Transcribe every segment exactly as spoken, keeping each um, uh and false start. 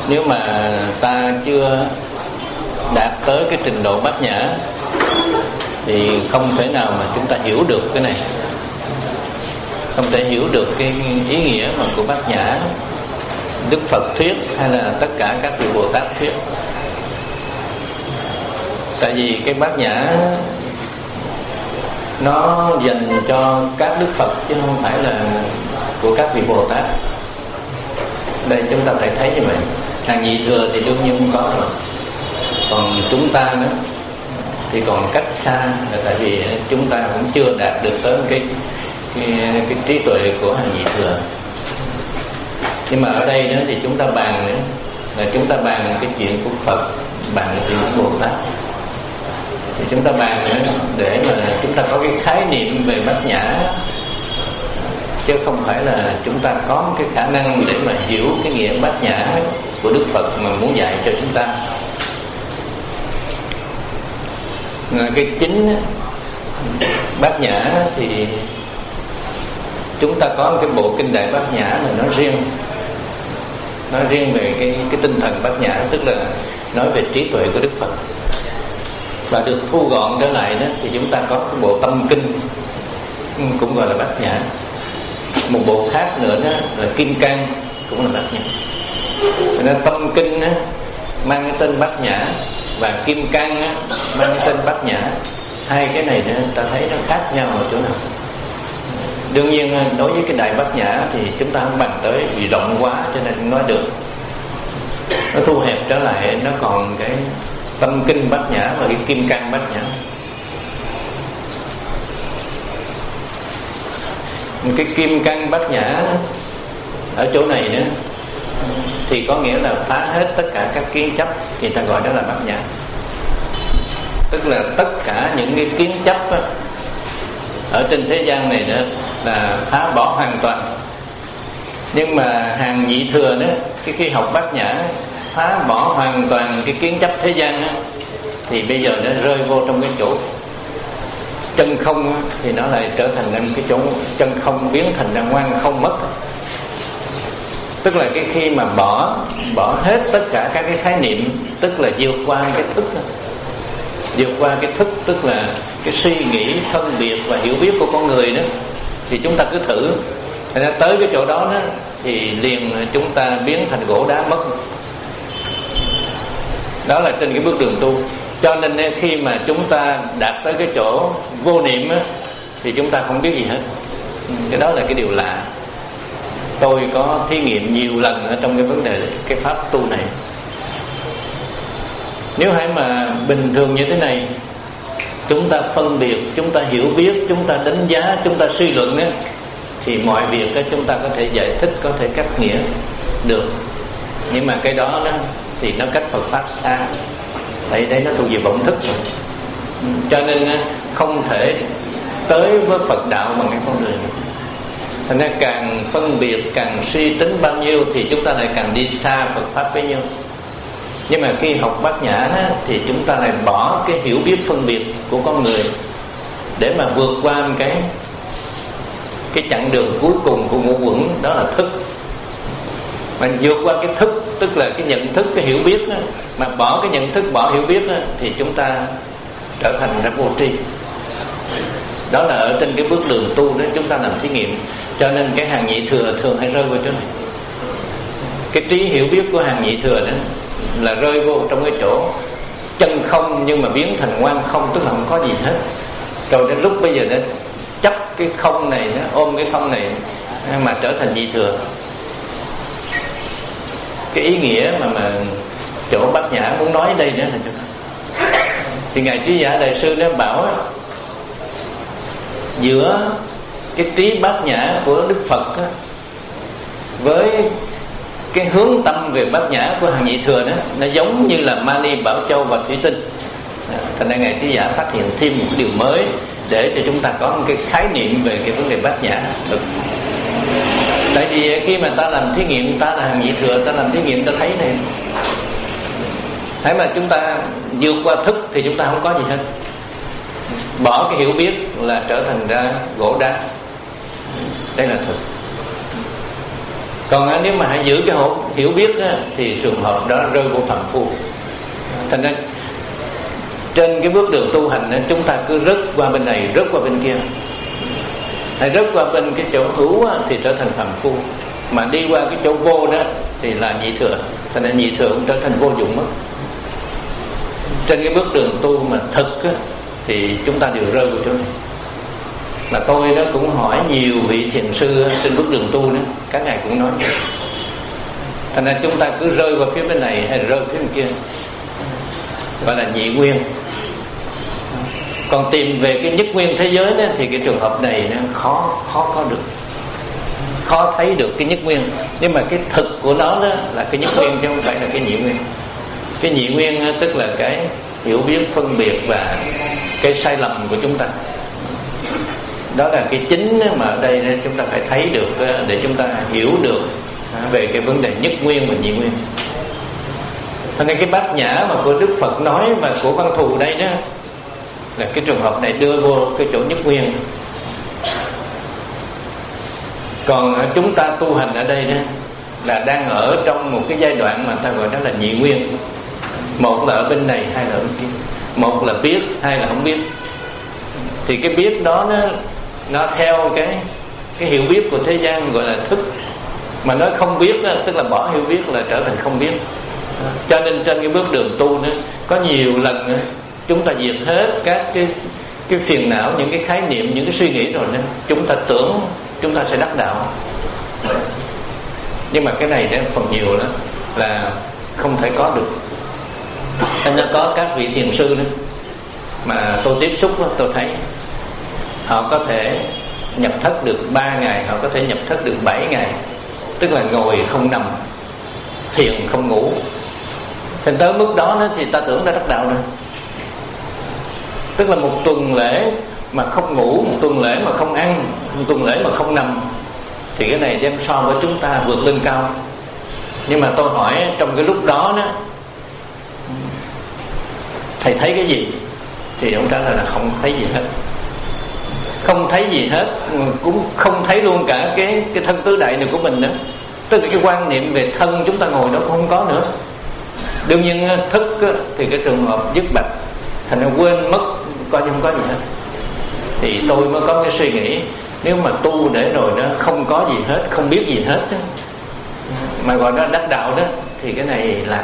nếu mà ta chưa đạt tới cái trình độ bát nhã thì không thể nào mà chúng ta hiểu được cái này, không thể hiểu được cái ý nghĩa mà của bát nhã Đức Phật thuyết hay là tất cả các vị Bồ Tát thuyết. Tại vì cái bát nhã nó dành cho các Đức Phật chứ không phải là của các vị Bồ Tát. Đây chúng ta phải thấy như vậy. Hàng nhị thừa thì đương nhiên không có rồi, còn chúng ta nữa thì còn cách xa, là tại vì chúng ta cũng chưa đạt được tới cái cái, cái trí tuệ của hàng nhị thừa. Nhưng mà ở đây nữa thì chúng ta bàn nữa là chúng ta bàn cái chuyện của Phật, bàn cái chuyện của Bồ Tát. Thì chúng ta bàn nữa để mà chúng ta có cái khái niệm về bát nhã, chứ không phải là chúng ta có cái khả năng để mà hiểu cái nghĩa bát nhã của Đức Phật mà muốn dạy cho chúng ta. Cái chính bát nhã thì chúng ta có cái bộ kinh Đại Bát Nhã là nói riêng, nói riêng về cái cái tinh thần bát nhã, tức là nói về trí tuệ của Đức Phật. Và được thu gọn trở lại đó thì chúng ta có cái bộ tâm kinh cũng gọi là bát nhã. Một bộ khác nữa đó là Kim Cang cũng là bát nhã. Nên tâm kinh đó, mang cái tên bát nhã, và Kim Cang á, mang cái tên bát nhã. Hai cái này đó, ta thấy nó khác nhau ở chỗ nào? Đương nhiên đối với cái Đại Bát Nhã thì chúng ta không bàn tới, vì rộng quá cho nên không nói được. Nó thu hẹp trở lại, nó còn cái tâm kinh bát nhã và cái Kim Cang bát nhã. Cái Kim Cang bát nhã ở chỗ này nữa thì có nghĩa là phá hết tất cả các kiến chấp, thì ta gọi đó là bát nhã. Tức là tất cả những cái kiến chấp á, ở trên thế gian này nữa là phá bỏ hoàn toàn. Nhưng mà hàng nhị thừa đó, cái khi học bát nhã phá bỏ hoàn toàn cái kiến chấp thế gian đó, thì bây giờ nó rơi vô trong cái chỗ chân không đó, thì nó lại trở thành một cái chỗ chân không biến thành ra ngoan không mất. Tức là cái khi mà bỏ bỏ hết tất cả các cái khái niệm, tức là vượt qua cái thức đó. Vượt qua cái thức, tức là cái suy nghĩ, phân biệt và hiểu biết của con người đó, thì chúng ta cứ thử. Thành ra tới cái chỗ đó, đó thì liền chúng ta biến thành gỗ đá mất. Đó là trên cái bước đường tu. Cho nên khi mà chúng ta đạt tới cái chỗ vô niệm á, thì chúng ta không biết gì hết. Cái đó là cái điều lạ. Tôi có thí nghiệm nhiều lần ở trong cái vấn đề cái pháp tu này. Nếu hãy mà bình thường như thế này, chúng ta phân biệt, chúng ta hiểu biết, chúng ta đánh giá, chúng ta suy luận á, thì mọi việc đó chúng ta có thể giải thích, có thể cắt nghĩa được. Nhưng mà cái đó, đó thì nó cách Phật pháp xa. Tại đây nó thuộc về vọng thức rồi. Cho nên không thể tới với Phật đạo bằng cái con đường. Thành ra càng phân biệt, càng suy tính bao nhiêu thì chúng ta lại càng đi xa Phật pháp bấy nhiêu. Nhưng mà khi học bát nhã đó, thì chúng ta lại bỏ cái hiểu biết phân biệt của con người để mà vượt qua một cái cái chặng đường cuối cùng của ngũ uẩn, đó là thức. Mà vượt qua cái thức, tức là cái nhận thức, cái hiểu biết đó, mà bỏ cái nhận thức, bỏ hiểu biết đó, thì chúng ta trở thành ra vô tri. Đó là ở trên cái bước đường tu đó chúng ta làm thí nghiệm. Cho nên cái hàng nhị thừa thường hay rơi vào chỗ này. Cái trí hiểu biết của hàng nhị thừa đó là rơi vô trong cái chỗ chân không, nhưng mà biến thành ngoan không, tức là không có gì hết. Rồi đến lúc bây giờ nó chấp cái không này, nó ôm cái không này mà trở thành nhị thừa. Cái ý nghĩa mà mà chỗ Bát Nhã muốn nói đây đó là chỗ đó. Thì ngài Trí Giả Đại Sư nó bảo giữa cái trí Bát Nhã của Đức Phật á, với cái hướng tâm về Bát Nhã của hàng nhị thừa đó, nó giống như là Mani, Bảo Châu và Thủy Tinh. Thành ra ngài Trí Giả phát hiện thêm một điều mới để cho chúng ta có một cái khái niệm về cái vấn đề Bát Nhã được. Tại vì khi mà ta làm thí nghiệm, ta là hàng nhị thừa, ta làm thí nghiệm ta thấy này, hãy mà chúng ta vượt qua thức thì chúng ta không có gì hết. Bỏ cái hiểu biết là trở thành ra gỗ đá. Đây là thực. Còn nếu mà hãy giữ cái hiểu biết á, thì trường hợp đó rơi vô phạm phu. Thành ra trên cái bước đường tu hành á, chúng ta cứ rớt qua bên này, rớt qua bên kia. Hãy rớt qua bên cái chỗ hữu á, thì trở thành phạm phu, mà đi qua cái chỗ vô đó thì là nhị thừa. Thành ra nhị thừa cũng trở thành vô dụng mất. Trên cái bước đường tu mà thực á, thì chúng ta đều rơi vào chỗ này. Mà tôi đó cũng hỏi nhiều vị thiền sư trên bước đường tu đó, các ngài cũng nói. Thành ra chúng ta cứ rơi qua phía bên này hay rơi phía bên kia, gọi là nhị nguyên. Còn tìm về cái nhất nguyên thế giới đó, thì cái trường hợp này nó khó khó có được, khó thấy được cái nhất nguyên. Nhưng mà cái thực của nó đó là cái nhất nguyên chứ không phải là cái nhị nguyên. Cái nhị nguyên tức là cái hiểu biết, phân biệt và cái sai lầm của chúng ta. Đó là cái chính mà ở đây chúng ta phải thấy được, để chúng ta hiểu được về cái vấn đề nhất nguyên và nhị nguyên. Cho nên cái bát nhã mà của Đức Phật nói và của Văn Thù đây đó là cái trường hợp này đưa vô cái chỗ nhất nguyên. Còn chúng ta tu hành ở đây đó là đang ở trong một cái giai đoạn mà ta gọi đó là nhị nguyên. Một là ở bên này, hai là ở bên kia. Một là biết, hai là không biết. Thì cái biết đó nó, nó theo cái cái hiểu biết của thế gian gọi là thức. Mà nói không biết đó, tức là bỏ hiểu biết là trở thành không biết. Cho nên trên cái bước đường tu đó, có nhiều lần đó, chúng ta diệt hết các cái cái phiền não, những cái khái niệm, những cái suy nghĩ rồi đó, chúng ta tưởng chúng ta sẽ đắc đạo. Nhưng mà cái này đó, phần nhiều đó là không thể có được. Nên nó có các vị thiền sư đó mà tôi tiếp xúc đó, tôi thấy họ có thể nhập thất được ba ngày, họ có thể nhập thất được bảy ngày. Tức là ngồi không nằm, thiền không ngủ. Thành tới mức đó, đó thì ta tưởng đã đắc đạo rồi. Tức là một tuần lễ mà không ngủ, một tuần lễ mà không ăn, một tuần lễ mà không nằm, thì cái này đem so với chúng ta vượt lên cao. Nhưng mà tôi hỏi trong cái lúc đó đó, thầy thấy cái gì? Thì ông trả lời là không thấy gì hết. Không thấy gì hết, cũng không thấy luôn cả cái cái thân tứ đại này của mình nữa. Tức là cái quan niệm về thân chúng ta ngồi đó cũng không có nữa. Đương nhiên thức thì cái trường hợp dứt bạch, thành ra quên mất, coi như không có gì hết. Thì tôi mới có cái suy nghĩ, nếu mà tu để rồi đó không có gì hết, không biết gì hết đó, mà gọi đó đắc đạo đó, thì cái này là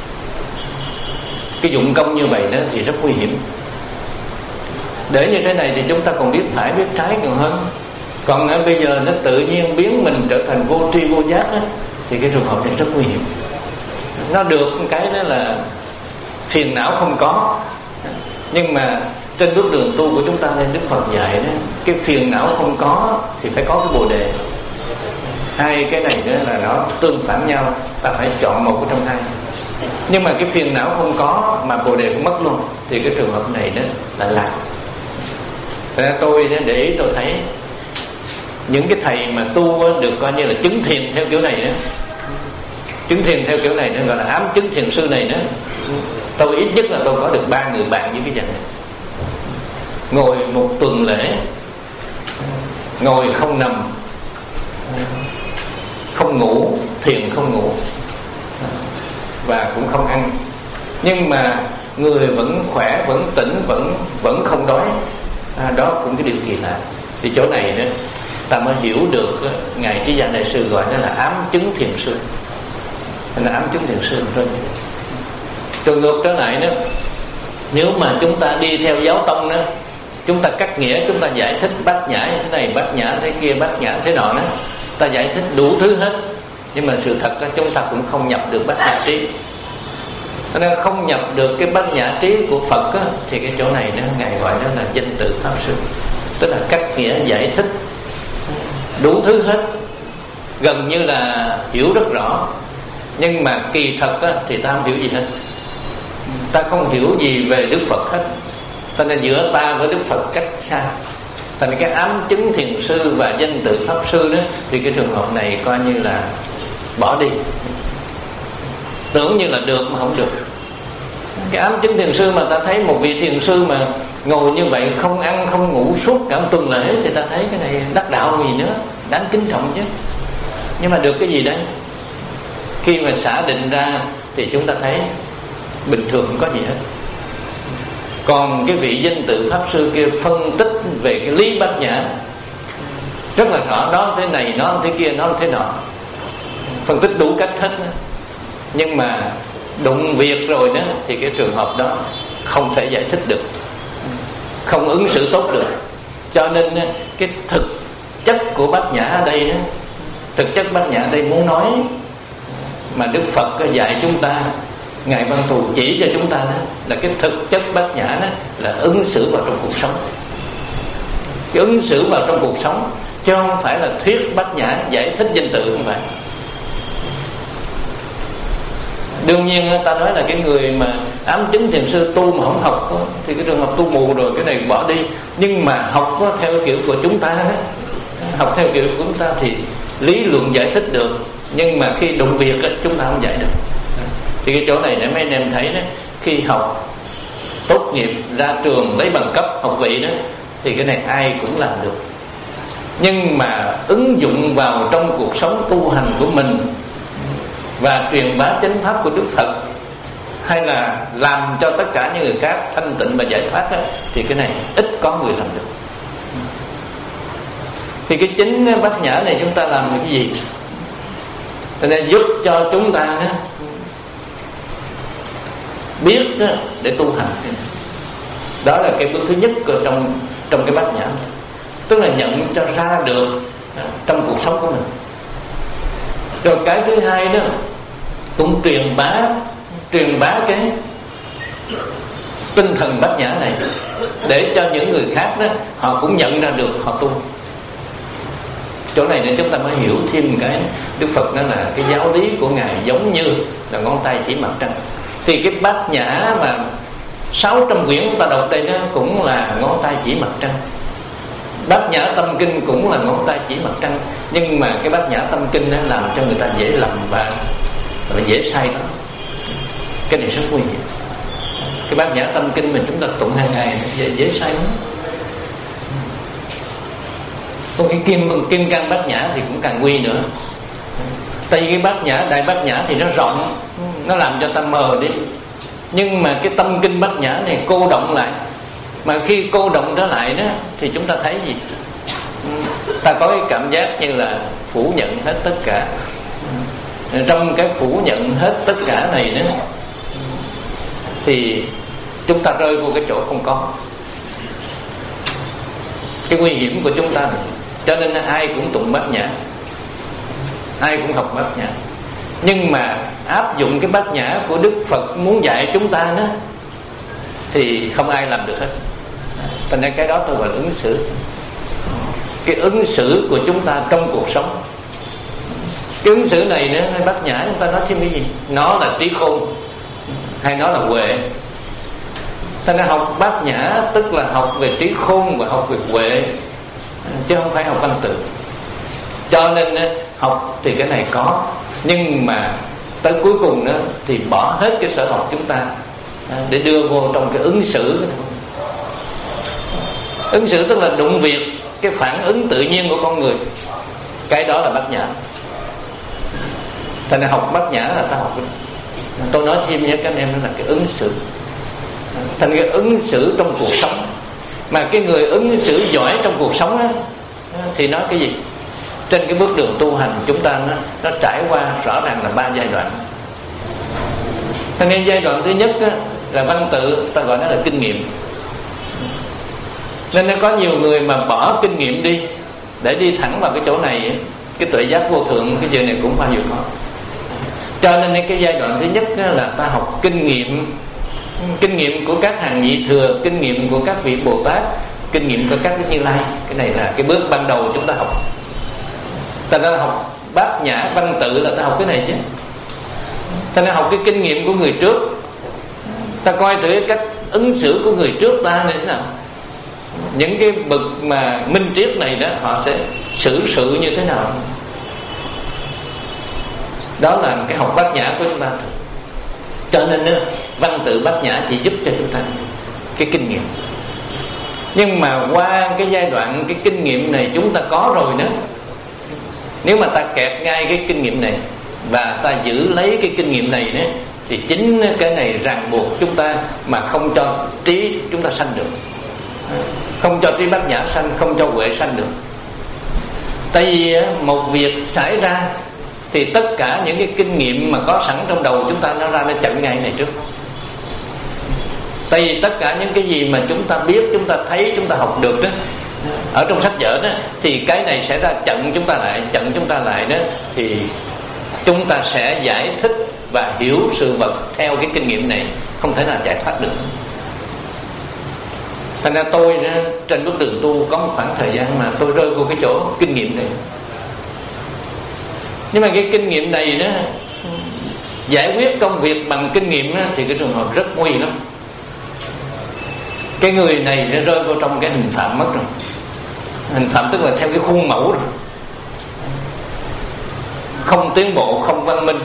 cái dụng công như vậy đó thì rất nguy hiểm. Để như thế này thì chúng ta còn biết phải biết trái còn hơn. Còn à, bây giờ nó tự nhiên biến mình trở thành vô tri vô giác đó, thì cái trường hợp này rất nguy hiểm. Nó được cái đó là phiền não không có. Nhưng mà trên bước đường tu của chúng ta nên Đức Phật dạy đó, cái phiền não không có thì phải có cái bồ đề. Hai cái này đó là nó tương phản nhau, ta phải chọn một trong hai. Nhưng mà cái phiền não không có mà bồ đề cũng mất luôn, thì cái trường hợp này đó là lạc. Ra tôi để ý tôi thấy những cái thầy mà tu được coi như là chứng thiền theo kiểu này đó, chứng thiền theo kiểu này nó gọi là ám chứng thiền sư này đó. Tôi ít nhất là tôi có được ba người bạn với cái dạng này. Ngồi một tuần lễ, ngồi không nằm, không ngủ, thiền không ngủ, và cũng không ăn. Nhưng mà người vẫn khỏe, vẫn tỉnh, vẫn vẫn không đói. À, đó cũng cái điều kỳ lạ. Thì chỗ này đó ta mới hiểu được ngài Trí Gia Đại Sư gọi đó là ám chứng thiền sư. Là ám chứng thiền sư thôi. Trường ngược trở lại đó, nếu mà chúng ta đi theo giáo tông đó, chúng ta cắt nghĩa, chúng ta giải thích bát nhã như thế này, bát nhã thế kia, bát nhã thế nọ đó, ta giải thích đủ thứ hết. Nhưng mà sự thật là chúng ta cũng không nhập được bát nhã trí. Nên không nhập được cái bát nhã trí của Phật á, thì cái chỗ này đó ngài gọi đó là danh tự pháp sư. Tức là cắt nghĩa giải thích đủ thứ hết, gần như là hiểu rất rõ. Nhưng mà kỳ thật á, thì ta không hiểu gì hết. Ta không hiểu gì về Đức Phật hết. Cho nên giữa ta với Đức Phật cách xa. Thành cái ám chứng thiền sư và danh tự pháp sư đó, thì cái trường hợp này coi như là bỏ đi. Tưởng như là được mà không được. Cái ám chứng thiền sư mà ta thấy một vị thiền sư mà ngồi như vậy, không ăn không ngủ suốt cả một tuần lễ, thì ta thấy cái này đắc đạo gì nữa, đáng kính trọng chứ. Nhưng mà được cái gì đấy? Khi mà xả định ra thì chúng ta thấy bình thường không có gì hết. Còn cái vị danh tự Pháp Sư kia phân tích về cái lý bát nhã rất là rõ, nó thế này, nó thế kia, nó thế nọ, phân tích đủ cách hết. Nhưng mà đụng việc rồi đó thì cái trường hợp đó không thể giải thích được, không ứng xử tốt được. Cho nên cái thực chất của bát nhã ở đây đó, thực chất bát nhã ở đây muốn nói mà Đức Phật dạy chúng ta, Ngài Văn Thù chỉ cho chúng ta đó là cái thực chất bát nhã đó là ứng xử vào trong cuộc sống. Cái ứng xử vào trong cuộc sống, chứ không phải là thuyết bát nhã giải thích danh tự, không phải. Đương nhiên ta nói là cái người mà ám chứng thiền sư tu mà không học thì cái trường hợp tu mù rồi, cái này bỏ đi. Nhưng mà học theo kiểu của chúng ta đó, học theo kiểu của chúng ta thì lý luận giải thích được, nhưng mà khi đụng việc đó, chúng ta không giải được. Thì cái chỗ này để mấy anh em thấy đó, khi học tốt nghiệp ra trường lấy bằng cấp học vị đó thì cái này ai cũng làm được. Nhưng mà ứng dụng vào trong cuộc sống tu hành của mình và truyền bá chánh pháp của Đức Phật, hay là làm cho tất cả những người khác thanh tịnh và giải thoát đó, thì cái này ít có người làm được. Thì cái chính bát nhã này chúng ta làm được cái gì? Cho nên giúp cho chúng ta đó, biết đó, để tu hành. Đó là cái bước thứ nhất của trong trong cái bát nhã, tức là nhận cho ra được trong cuộc sống của mình. Rồi cái thứ hai đó cũng truyền bá truyền bá cái tinh thần bát nhã này để cho những người khác đó họ cũng nhận ra được, họ tu. Chỗ này để chúng ta mới hiểu thêm cái Đức Phật đó là cái giáo lý của Ngài giống như là ngón tay chỉ mặt trăng. Thì cái bát nhã mà sáu trăm quyển chúng ta đọc đây đó cũng là ngón tay chỉ mặt trăng. Bát nhã tâm kinh cũng là ngón tay chỉ mặt trăng. Nhưng mà cái bát nhã tâm kinh đó làm cho người ta dễ lầm và, và dễ sai đó. Cái này rất nguy hiểm. Cái bát nhã tâm kinh mình chúng ta tụng hàng ngày dễ, dễ sai lắm. Còn cái kim kim cang bát nhã thì cũng càng nguy nữa. Tại vì cái bát nhã, đại bát nhã thì nó rộng, nó làm cho ta mờ đi. Nhưng mà cái tâm kinh bát nhã này cô động lại. Mà khi cô động trở lại đó thì chúng ta thấy gì? Ta có cái cảm giác như là phủ nhận hết tất cả. Trong cái phủ nhận hết tất cả này đó thì chúng ta rơi vô cái chỗ không có. Cái nguy hiểm của chúng ta này. Cho nên ai cũng tụng bát nhã, ai cũng học bát nhã, nhưng mà áp dụng cái bát nhã của Đức Phật muốn dạy chúng ta đó thì không ai làm được hết. Thành ra cái đó tôi gọi là ứng xử. Cái ứng xử của chúng ta trong cuộc sống, cái ứng xử này nữa, hay bát nhã chúng ta nói xem cái gì? Nó là trí khôn hay nó là huệ? Thành ra học bát nhã tức là học về trí khôn và học về huệ, chứ không phải học văn tự. Cho nên học thì cái này có, nhưng mà tới cuối cùng đó thì bỏ hết cái sở học chúng ta để đưa vô trong cái ứng xử. Ứng xử tức là đụng việc, cái phản ứng tự nhiên của con người. Cái đó là bát nhã. Thành ra học bát nhã là ta học. Tôi nói thêm với các anh em đó là cái ứng xử. Thành cái ứng xử trong cuộc sống. Mà cái người ứng xử giỏi trong cuộc sống đó, thì nói cái gì? Trên cái bước đường tu hành chúng ta nó, nó trải qua rõ ràng là ba giai đoạn. Thành nên giai đoạn thứ nhất đó, là văn tự, ta gọi nó là kinh nghiệm. Nên nó có nhiều người mà bỏ kinh nghiệm đi để đi thẳng vào cái chỗ này, cái tuệ giác vô thượng, cái giờ này cũng bao nhiêu khó. Cho nên cái giai đoạn thứ nhất là ta học kinh nghiệm, kinh nghiệm của các hàng nhị thừa, kinh nghiệm của các vị Bồ Tát, kinh nghiệm của các cái Như Lai. Cái này là cái bước ban đầu chúng ta học. Ta đã học bát nhã văn tự là ta học cái này chứ. Ta đã học cái kinh nghiệm của người trước, ta coi thử cái cách ứng xử của người trước ta như thế nào. Những cái bậc mà minh triết này đó, họ sẽ xử sự như thế nào. Đó là cái học bát nhã của chúng ta. Cho nên đó, văn tự bát nhã chỉ giúp cho chúng ta cái kinh nghiệm. Nhưng mà qua cái giai đoạn cái kinh nghiệm này chúng ta có rồi đó, Nếu mà ta kẹp ngay cái kinh nghiệm này và ta giữ lấy cái kinh nghiệm này đó, thì chính cái này ràng buộc chúng ta mà không cho trí chúng ta sanh được, không cho trí bát nhã sanh, không cho huệ sanh được. Tại vì một việc xảy ra thì tất cả những cái kinh nghiệm mà có sẵn trong đầu chúng ta nó ra nó chặn ngay này trước. Tại vì tất cả những cái gì mà chúng ta biết, chúng ta thấy, chúng ta học được đó, ở trong sách vở đó, thì cái này sẽ ra chặn chúng ta lại, chặn chúng ta lại đó, thì chúng ta sẽ giải thích và hiểu sự vật theo cái kinh nghiệm này, không thể nào giải thoát được. Thành ra tôi đó, trên bước đường tu có một khoảng thời gian mà tôi rơi vô cái chỗ kinh nghiệm này. Nhưng mà cái kinh nghiệm này đó, giải quyết công việc bằng kinh nghiệm đó, thì cái trường hợp rất nguy lắm. Cái người này nó rơi vô trong cái hình phạm mất rồi. Hình phạm tức là theo cái khuôn mẫu rồi, không tiến bộ, không văn minh,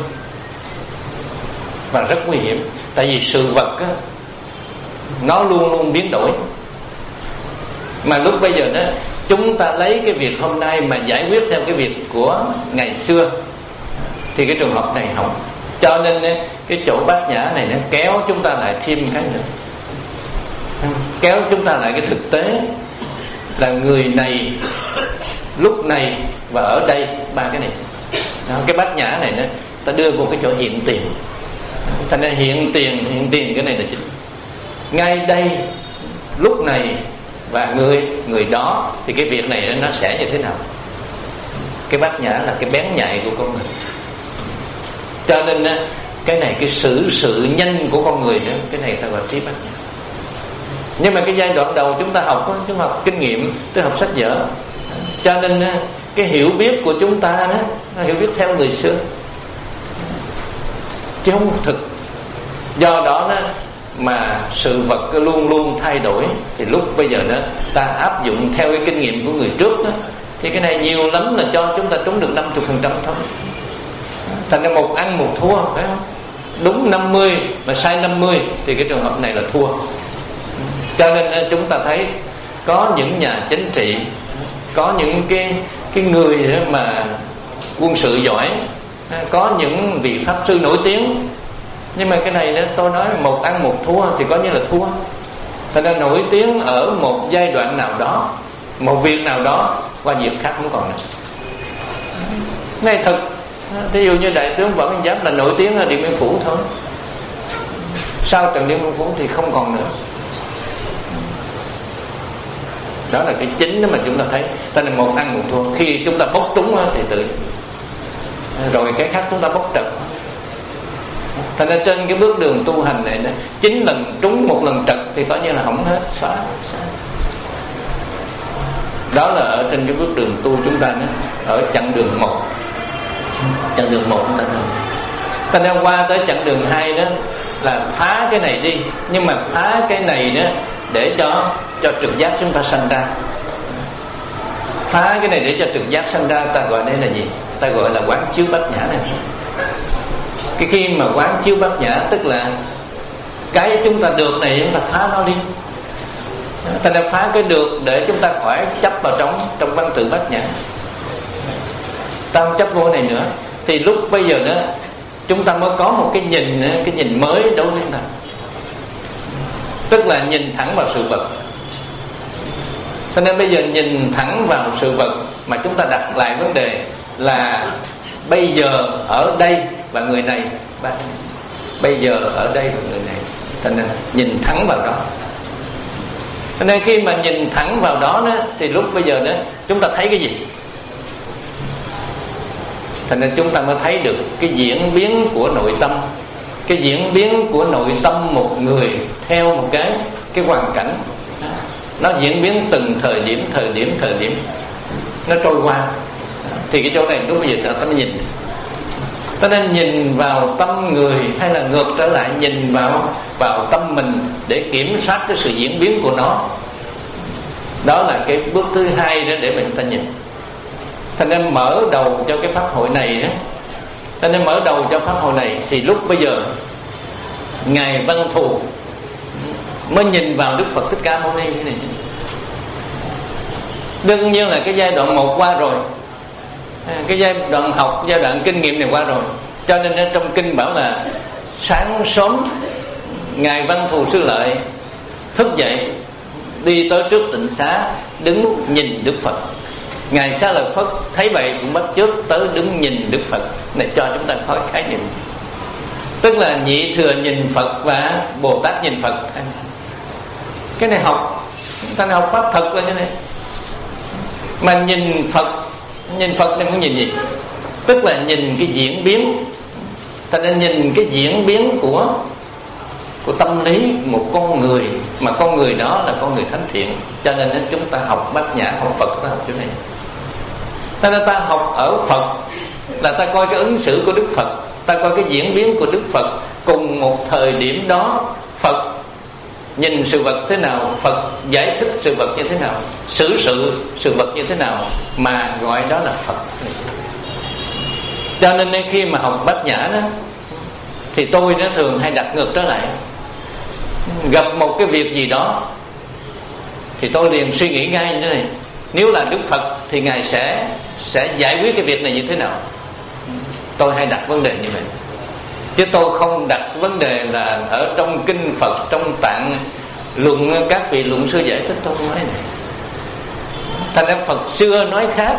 và rất nguy hiểm. Tại vì sự vật á, nó luôn luôn biến đổi. Mà lúc bây giờ đó, chúng ta lấy cái việc hôm nay mà giải quyết theo cái việc của ngày xưa thì cái trường hợp này không. Cho nên cái chỗ bát nhã này nó kéo chúng ta lại thêm cái nữa, kéo chúng ta lại cái thực tế là người này, lúc này và ở đây, ba cái này đó. Cái bát nhã này đó, ta đưa vô cái chỗ hiện tiền. Thành ra hiện tiền, hiện tiền cái này là chính. Ngay đây, lúc này và người người đó, thì cái việc này nó sẽ như thế nào? Cái bát nhã là cái bén nhạy của con người. Cho nên cái này, cái xử sự nhanh của con người đó, cái này ta gọi trí bát nhã. Nhưng mà cái giai đoạn đầu chúng ta học, chúng ta học kinh nghiệm, tôi học sách vở, cho nên cái hiểu biết của chúng ta đó, nó hiểu biết theo người xưa chứ không thực. Do đó đó mà sự vật luôn luôn thay đổi, thì lúc bây giờ đó ta áp dụng theo cái kinh nghiệm của người trước đó, thì cái này nhiều lắm là cho chúng ta trúng được năm mươi phần trăm thôi. Thành ra một ăn một thua, phải không? Đúng năm mươi mà sai năm mươi thì cái trường hợp này là thua. Cho nên chúng ta thấy có những nhà chính trị, có những cái cái người mà quân sự giỏi, có những vị pháp sư nổi tiếng, nhưng mà cái này đó, tôi nói một ăn một thua thì có như là thua. Thành ra nổi tiếng ở một giai đoạn nào đó, một việc nào đó, và việc khác không còn nữa. Này thật, thí dụ như đại tướng Võ Nguyên Giáp là nổi tiếng ở Điện Biên Phủ thôi, sau trận Điện Biên Phủ thì không còn nữa. Đó là cái chính đó mà chúng ta thấy. Ta là một ăn một thua. Khi chúng ta bốc trúng thì tự, rồi cái khác chúng ta bốc trật. Thành ra trên cái bước đường tu hành này, chín lần trúng một lần trật thì coi như là hỏng hết, xóa, xóa. Đó là ở trên cái bước đường tu chúng ta đó, ở chặng đường một. Chặng đường một chúng ta thôi. Thành ra qua tới chặng đường hai đó là phá cái này đi, nhưng mà phá cái này đó để cho cho trực giác chúng ta sanh ra. Phá cái này để cho trực giác sanh ra, ta gọi đây là gì? Ta gọi là quán chiếu bát nhã này. Cái khi mà quán chiếu bát nhã tức là cái chúng ta được này chúng ta phá nó đi. Ta đã phá cái được để chúng ta khỏi chấp vào trong trong văn tự bát nhã. Ta không chấp vô này nữa, thì lúc bây giờ đó chúng ta mới có một cái nhìn, cái nhìn mới đối với ta. Tức là nhìn thẳng vào sự vật. Cho nên bây giờ nhìn thẳng vào sự vật mà chúng ta đặt lại vấn đề là bây giờ ở đây và người này. Bây giờ ở đây và người này. Cho nên nhìn thẳng vào đó. Cho nên khi mà nhìn thẳng vào đó, đó thì lúc bây giờ đó chúng ta thấy cái gì? Cho nên chúng ta mới thấy được cái diễn biến của nội tâm. Cái diễn biến của nội tâm một người theo một cái cái hoàn cảnh, nó diễn biến từng thời điểm, thời điểm, thời điểm nó trôi qua. Thì cái chỗ này lúc bây giờ ta mới nhìn. Cho nên nhìn vào tâm người, hay là ngược trở lại nhìn vào vào tâm mình để kiểm soát cái sự diễn biến của nó. Đó là cái bước thứ hai đó để mình ta nhìn. Thành nên mở đầu cho cái pháp hội này đó, cho nên mở đầu cho pháp hội này thì lúc bây giờ Ngài Văn Thù mới nhìn vào Đức Phật Thích Ca Mâu Ni như này. Đương nhiên là cái giai đoạn một qua rồi, Cái giai đoạn học, giai đoạn kinh nghiệm này qua rồi. Cho nên trong kinh bảo là sáng sớm ngài Văn Thù Sư Lợi thức dậy đi tới trước tịnh xá, đứng nhìn Đức Phật. Ngài Xá Lợi Phất thấy vậy cũng bắt chước tới đứng nhìn Đức Phật, để cho chúng ta có khái niệm. Tức là nhị thừa nhìn Phật và Bồ Tát nhìn Phật. Cái này học, ta này học pháp thật là như này. Mà nhìn Phật, nhìn Phật này muốn nhìn gì? Tức là nhìn cái diễn biến. Ta nên nhìn cái diễn biến của của tâm lý một con người, mà con người đó là con người thánh thiện. Cho nên chúng ta học Bát Nhã, học Phật, ta học chỗ này. Ta nên ta học ở Phật là ta coi cái ứng xử của Đức Phật, ta coi cái diễn biến của Đức Phật. Cùng một thời điểm đó, Phật nhìn sự vật thế nào, Phật giải thích sự vật như thế nào, xử sự sự vật như thế nào, mà gọi đó là Phật. Cho nên khi mà học Bát Nhã đó, thì tôi nó thường hay đặt ngược trở lại. Gặp một cái việc gì đó thì tôi liền suy nghĩ ngay như thế này: nếu là Đức Phật thì Ngài sẽ sẽ giải quyết cái việc này như thế nào. Tôi hay đặt vấn đề như vậy, chứ tôi không đặt vấn đề là ở trong kinh Phật, trong tạng luận các vị luận sư giải thích. Tôi không nói này. Thành ra Phật xưa nói khác.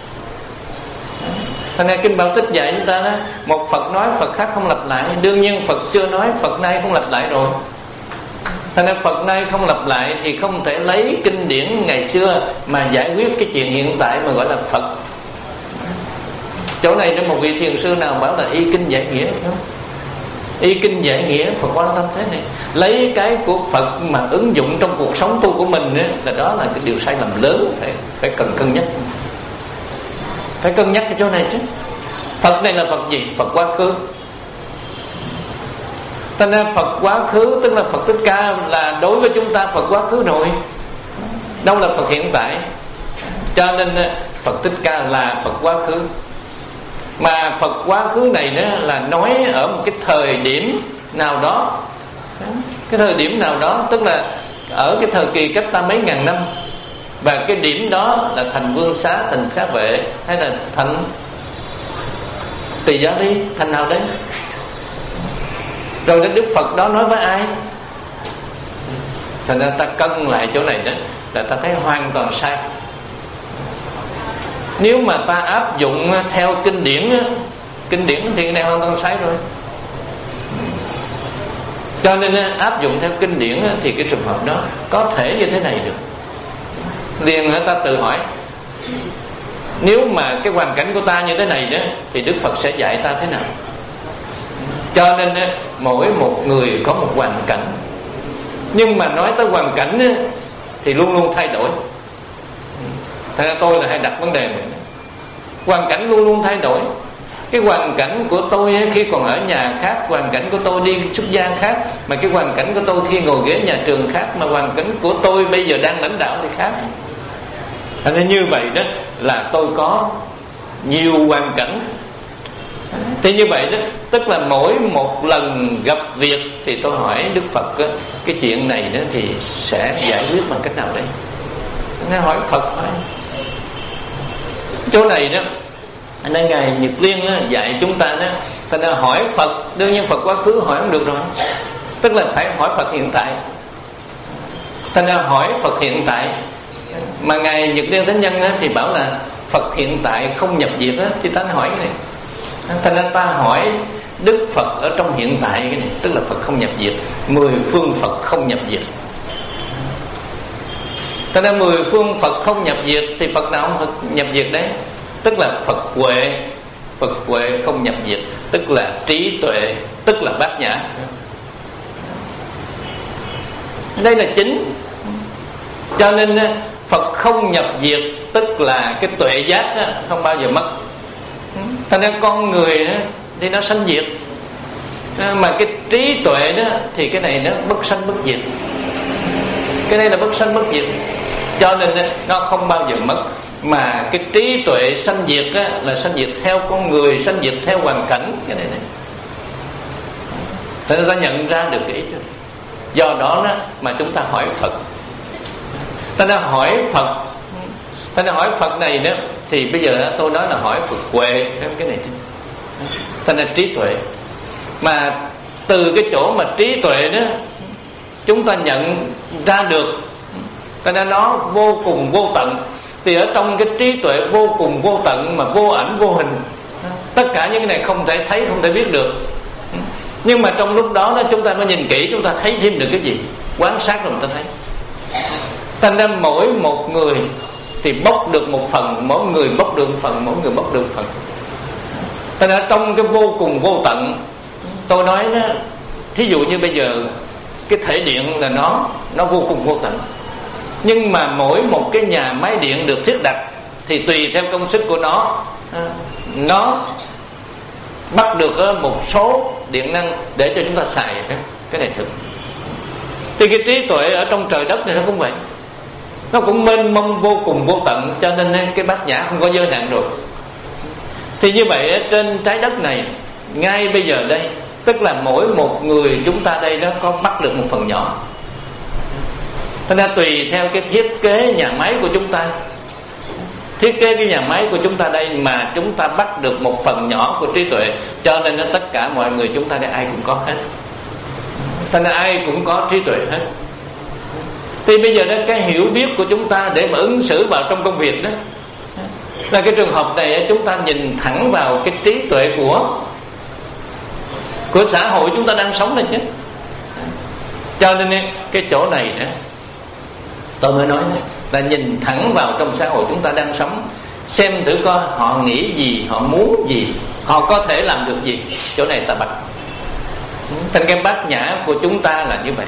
Thành ra kinh Bảo Tích dạy chúng ta đó, một Phật nói Phật khác không lặp lại. Đương nhiên Phật xưa nói, Phật nay không lặp lại rồi. Thành ra Phật nay không lặp lại thì không thể lấy kinh điển ngày xưa mà giải quyết cái chuyện hiện tại mà gọi là Phật. Chỗ này nếu một vị thiền sư nào bảo là y kinh giải nghĩa không? Y kinh giải nghĩa, Phật quan tâm thế này. Lấy cái của Phật mà ứng dụng trong cuộc sống tu của mình ấy, là đó là cái điều sai lầm lớn, phải phải cần cân nhắc. Phải cân nhắc cái chỗ này chứ. Phật này là Phật gì? Phật quá khứ. Thành ra Phật quá khứ tức là Phật Thích Ca là đối với chúng ta Phật quá khứ rồi, đâu là Phật hiện tại. Cho nên Phật Thích Ca là Phật quá khứ. Mà Phật quá khứ này đó là nói ở một cái thời điểm nào đó. Cái thời điểm nào đó tức là ở cái thời kỳ cách ta mấy ngàn năm. Và cái điểm đó là thành Vương Xá, thành Xá Vệ, hay là thành Tỳ Giá Ly, thành nào đấy. Rồi đến Đức Phật đó nói với ai? Thành ra ta cân lại chỗ này đó là ta thấy hoàn toàn sai. Nếu mà ta áp dụng theo kinh điển, kinh điển thì cái này hoàn toàn sai rồi. Cho nên áp dụng theo kinh điển thì cái trường hợp đó có thể như thế này được. Liền ta tự hỏi, nếu mà cái hoàn cảnh của ta như thế này đó thì Đức Phật sẽ dạy ta thế nào? Cho nên mỗi một người có một hoàn cảnh. Nhưng mà nói tới hoàn cảnh thì luôn luôn thay đổi. Thật ra tôi là hay đặt vấn đề này. Hoàn cảnh luôn luôn thay đổi. Cái hoàn cảnh của tôi khi còn ở nhà khác, hoàn cảnh của tôi đi xuất gia khác, mà cái hoàn cảnh của tôi khi ngồi ghế nhà trường khác, mà hoàn cảnh của tôi bây giờ đang lãnh đạo thì khác. Thành ra như vậy đó là tôi có nhiều hoàn cảnh. Thế như vậy đó, tức là mỗi một lần gặp việc thì tôi hỏi Đức Phật đó, cái chuyện này đó thì sẽ giải quyết bằng cách nào đây? Nên hỏi Phật thôi. Chỗ này đó nên Ngài Nhật Liên đó, dạy chúng ta đó, thành ra hỏi Phật. Đương nhiên Phật quá khứ hỏi không được rồi, tức là phải hỏi Phật hiện tại. Thành ra hỏi Phật hiện tại. Mà Ngài Nhật Liên Thánh Nhân đó, thì bảo là Phật hiện tại không nhập diệt đó, thì ta hỏi cái này. Thành ra ta hỏi Đức Phật ở trong hiện tại cái này, tức là Phật không nhập diệt. Mười phương Phật không nhập diệt. Thành ra mười phương Phật không nhập diệt thì Phật nào không nhập diệt đấy? Tức là Phật huệ. Phật huệ không nhập diệt, tức là trí tuệ, tức là bát nhã. Đây là chính. Cho nên Phật không nhập diệt, tức là cái tuệ giác đó, không bao giờ mất. Thành ra con người đó, thì nó sanh diệt. Mà cái trí tuệ đó thì cái này nó bất sanh bất diệt. Cái này là bất sanh bất diệt. Cho nên nó không bao giờ mất. Mà cái trí tuệ sanh diệt đó, là sanh diệt theo con người, sanh diệt theo hoàn cảnh. Cái này này Thế nên ta nhận ra được cái ý đó. Do đó, đó mà chúng ta hỏi Phật. Ta đã hỏi Phật Ta đã hỏi Phật này đó thì bây giờ tôi nói là hỏi Phật huệ cái này, thành là trí tuệ. Mà từ cái chỗ mà trí tuệ đó chúng ta nhận ra được, cho nên nó vô cùng vô tận. Thì ở trong cái trí tuệ vô cùng vô tận mà vô ảnh vô hình, tất cả những cái này không thể thấy, không thể biết được. Nhưng mà trong lúc đó, đó chúng ta mới nhìn kỹ, chúng ta thấy thêm được cái gì, quan sát rồi chúng ta thấy. Thành ra mỗi một người thì bốc được một phần, mỗi người bốc được một phần, mỗi người bốc được một phần. Thành ra trong cái vô cùng vô tận, tôi nói đó, thí dụ như bây giờ cái thể điện là nó nó vô cùng vô tận, nhưng mà mỗi một cái nhà máy điện được thiết đặt thì tùy theo công suất của nó, nó bắt được một số điện năng để cho chúng ta xài. Cái này thực. Thì cái trí tuệ ở trong trời đất này nó cũng vậy, nó cũng mênh mông vô cùng vô tận, cho nên cái bát nhã không có giới hạn rồi. Thì như vậy trên trái đất này ngay bây giờ đây, tức là mỗi một người chúng ta đây đó có bắt được một phần nhỏ. Thế nên tùy theo cái thiết kế nhà máy của chúng ta, thiết kế cái nhà máy của chúng ta đây mà chúng ta bắt được một phần nhỏ của trí tuệ, cho nên nó tất cả mọi người chúng ta đây ai cũng có hết. Thế nên ai cũng có trí tuệ hết. Thì bây giờ đó cái hiểu biết của chúng ta để mà ứng xử vào trong công việc đó, là cái trường hợp này chúng ta nhìn thẳng vào cái trí tuệ của của xã hội chúng ta đang sống này chứ. Cho nên cái chỗ này đó tôi mới nói đó, là nhìn thẳng vào trong xã hội chúng ta đang sống, xem thử coi họ nghĩ gì, họ muốn gì, họ có thể làm được gì. Chỗ này ta bạch. Thành cái bát nhã của chúng ta là như vậy,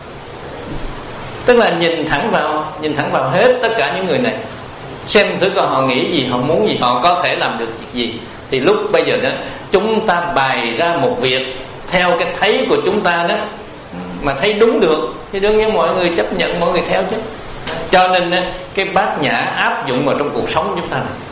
tức là nhìn thẳng vào, nhìn thẳng vào hết tất cả những người này, xem thử coi họ nghĩ gì, họ muốn gì, họ có thể làm được gì. Thì lúc bây giờ đó chúng ta bày ra một việc theo cái thấy của chúng ta đó, mà thấy đúng được thì đương nhiên mọi người chấp nhận, mọi người theo chứ. Cho nên cái bát nhã áp dụng vào trong cuộc sống của chúng ta này,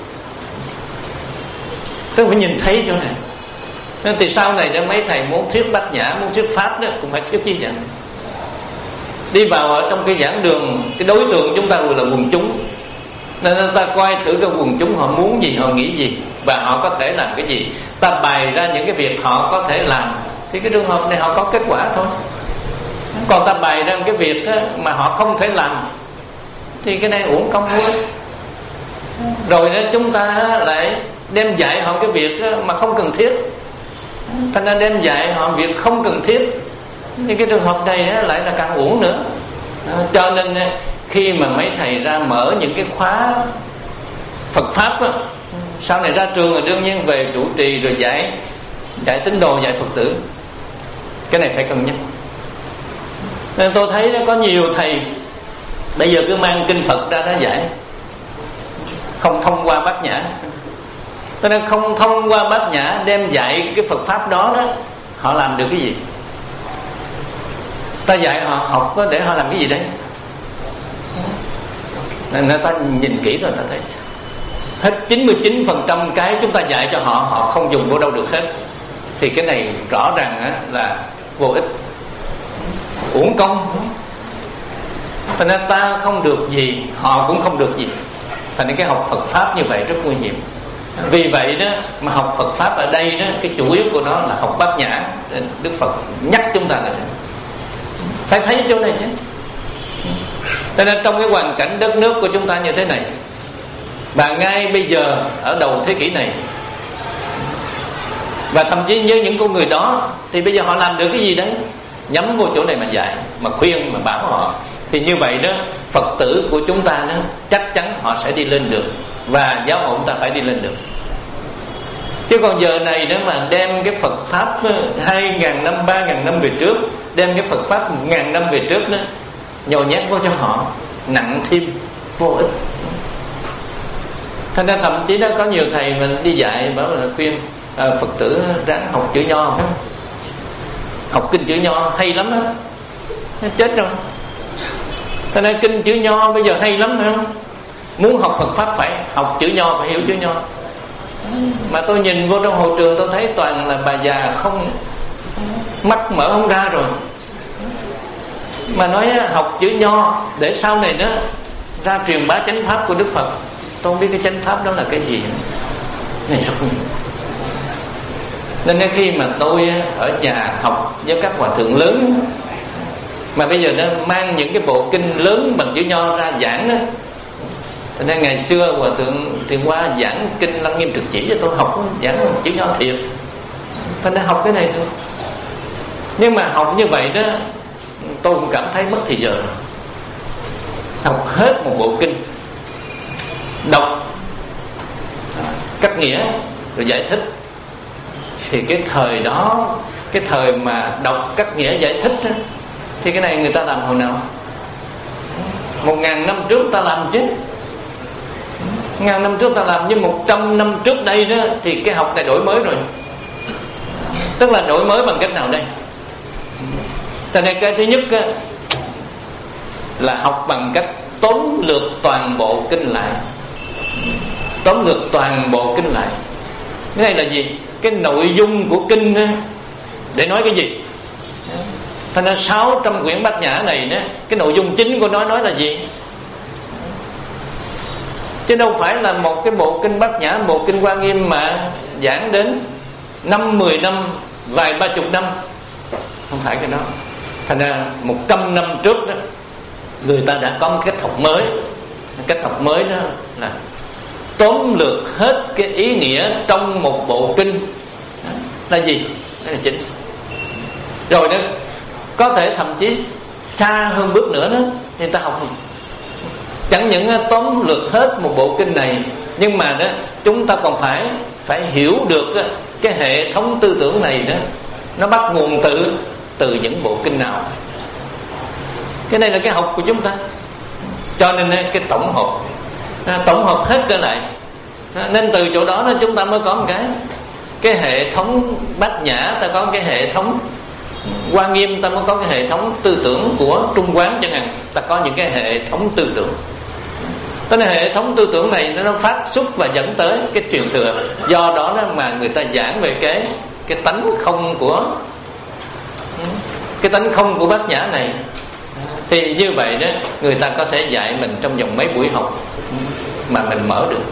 tức phải nhìn thấy chỗ này. Nên thì sau này đó mấy thầy muốn thuyết bát nhã, muốn thuyết pháp đó cũng phải thuyết như vậy. Đi vào ở trong cái giảng đường, cái đối tượng chúng ta gọi là quần chúng, nên ta coi thử cái quần chúng họ muốn gì, họ nghĩ gì và họ có thể làm cái gì. Ta bày ra những cái việc họ có thể làm thì cái trường hợp này họ có kết quả thôi. Còn ta bày ra cái việc mà họ không thể làm thì cái này uổng công thôi. Rồi đó chúng ta lại đem dạy họ cái việc mà không cần thiết, thành ra đem dạy họ việc không cần thiết, thì cái trường hợp này lại là càng uổng nữa. Cho nên khi mà mấy thầy ra mở những cái khóa Phật pháp đó, sau này ra trường rồi đương nhiên về trụ trì rồi dạy dạy tín đồ, dạy Phật tử, cái này phải cân nhắc. Nên tôi thấy có nhiều thầy bây giờ cứ mang kinh Phật ra đó dạy, không thông qua bát nhã. Cho nên không thông qua bát nhã đem dạy cái Phật pháp đó đó, họ làm được cái gì? Ta dạy họ học để họ làm cái gì đấy? Nên người ta nhìn kỹ rồi ta thấy hết chín mươi chín phần trăm cái chúng ta dạy cho họ, họ không dùng vô đâu được hết. Thì cái này rõ ràng là vô ích, uổng công. Thành ra ta không được gì, họ cũng không được gì. Thành ra cái học Phật pháp như vậy rất nguy hiểm. Vì vậy đó mà học Phật pháp ở đây đó, cái chủ yếu của nó là học bát nhã. Đức Phật nhắc chúng ta là phải thấy chỗ này chứ. Cho nên trong cái hoàn cảnh đất nước của chúng ta như thế này, và ngay bây giờ ở đầu thế kỷ này, và thậm chí với những con người đó, thì bây giờ họ làm được cái gì đấy? Nhắm vô chỗ này mà dạy, mà khuyên, mà bảo họ. Thì như vậy đó, Phật tử của chúng ta đó, chắc chắn họ sẽ đi lên được, và giáo hội chúng ta phải đi lên được. Chứ còn giờ này đó mà đem cái Phật pháp hai ngàn năm, ba ngàn năm về trước, đem cái Phật pháp một ngàn năm về trước đó nhồi nhét vô cho họ, nặng thêm, vô ích. Thành ra thậm chí đó có nhiều thầy mình đi dạy bảo là khuyên à, Phật tử ráng học chữ Nho, phải không? Học kinh chữ Nho hay lắm đó, chết rồi. Thành ra kinh chữ Nho bây giờ hay lắm, phải không? Muốn học Phật pháp phải học chữ Nho, phải hiểu chữ Nho. Mà tôi nhìn vô trong hội trường tôi thấy toàn là bà già không, mắt mở không ra rồi, mà nói học chữ Nho để sau này đó ra truyền bá chánh pháp của Đức Phật. tôi không biết cái chánh pháp đó là cái gì này rất nhiều. Nên cái khi mà tôi ở nhà học với các hòa thượng lớn, mà bây giờ nó mang những cái bộ kinh lớn bằng chữ nho ra giảng đó, cho nên ngày xưa hòa thượng Thiện Hoa giảng kinh Lăng Nghiêm Trực Chỉ cho tôi học, giảng chữ nho thiệt, tôi đã học cái này thôi. Nhưng mà học như vậy đó, tôi cũng cảm thấy mất thời giờ. Học hết một bộ kinh, đọc cắt nghĩa rồi giải thích, thì cái thời đó, cái thời mà đọc cắt nghĩa giải thích đó, thì cái này người ta làm hồi nào? Một ngàn năm trước ta làm chứ. Ngàn năm trước ta làm, nhưng một trăm năm trước đây đó thì cái học này đổi mới rồi. Tức là đổi mới bằng cách nào đây? Cho nên cái thứ nhất á, là học bằng cách tóm lược toàn bộ kinh lại. Tóm lược toàn bộ kinh lại. Cái này là gì? Cái nội dung của kinh á, để nói cái gì? Thành ra sáu trăm quyển Bát Nhã này đó, cái nội dung chính của nó nói là gì? Chứ đâu phải là một cái bộ kinh Bát Nhã, bộ kinh Hoa Nghiêm mà giảng đến năm, mười năm, vài ba chục năm. Không phải cái đó. Thành ra một trăm năm trước đó, người ta đã có một cách học mới. Cách học mới đó là tóm lược hết cái ý nghĩa trong một bộ kinh. Đó là gì? Đó là chính. Rồi đó, có thể thậm chí xa hơn bước nữa đó, thì ta học chẳng những tóm lược hết một bộ kinh này, nhưng mà đó chúng ta còn phải phải hiểu được cái hệ thống tư tưởng này đó, nó bắt nguồn từ từ những bộ kinh nào. Cái này là cái học của chúng ta. Cho nên cái tổng hợp, tổng hợp hết trở lại, nên từ chỗ đó đó chúng ta mới có một cái cái hệ thống Bát Nhã, ta có cái hệ thống Hoa Nghiêm, ta mới có cái hệ thống tư tưởng của Trung Quán chẳng hạn, ta có những cái hệ thống tư tưởng. Thế nên hệ thống tư tưởng này nó phát xuất và dẫn tới cái truyền thừa. Do đó mà người ta giảng về cái cái tánh không của cái tánh không của Bát Nhã này, thì như vậy đó người ta có thể dạy mình trong vòng mấy buổi học mà mình mở được.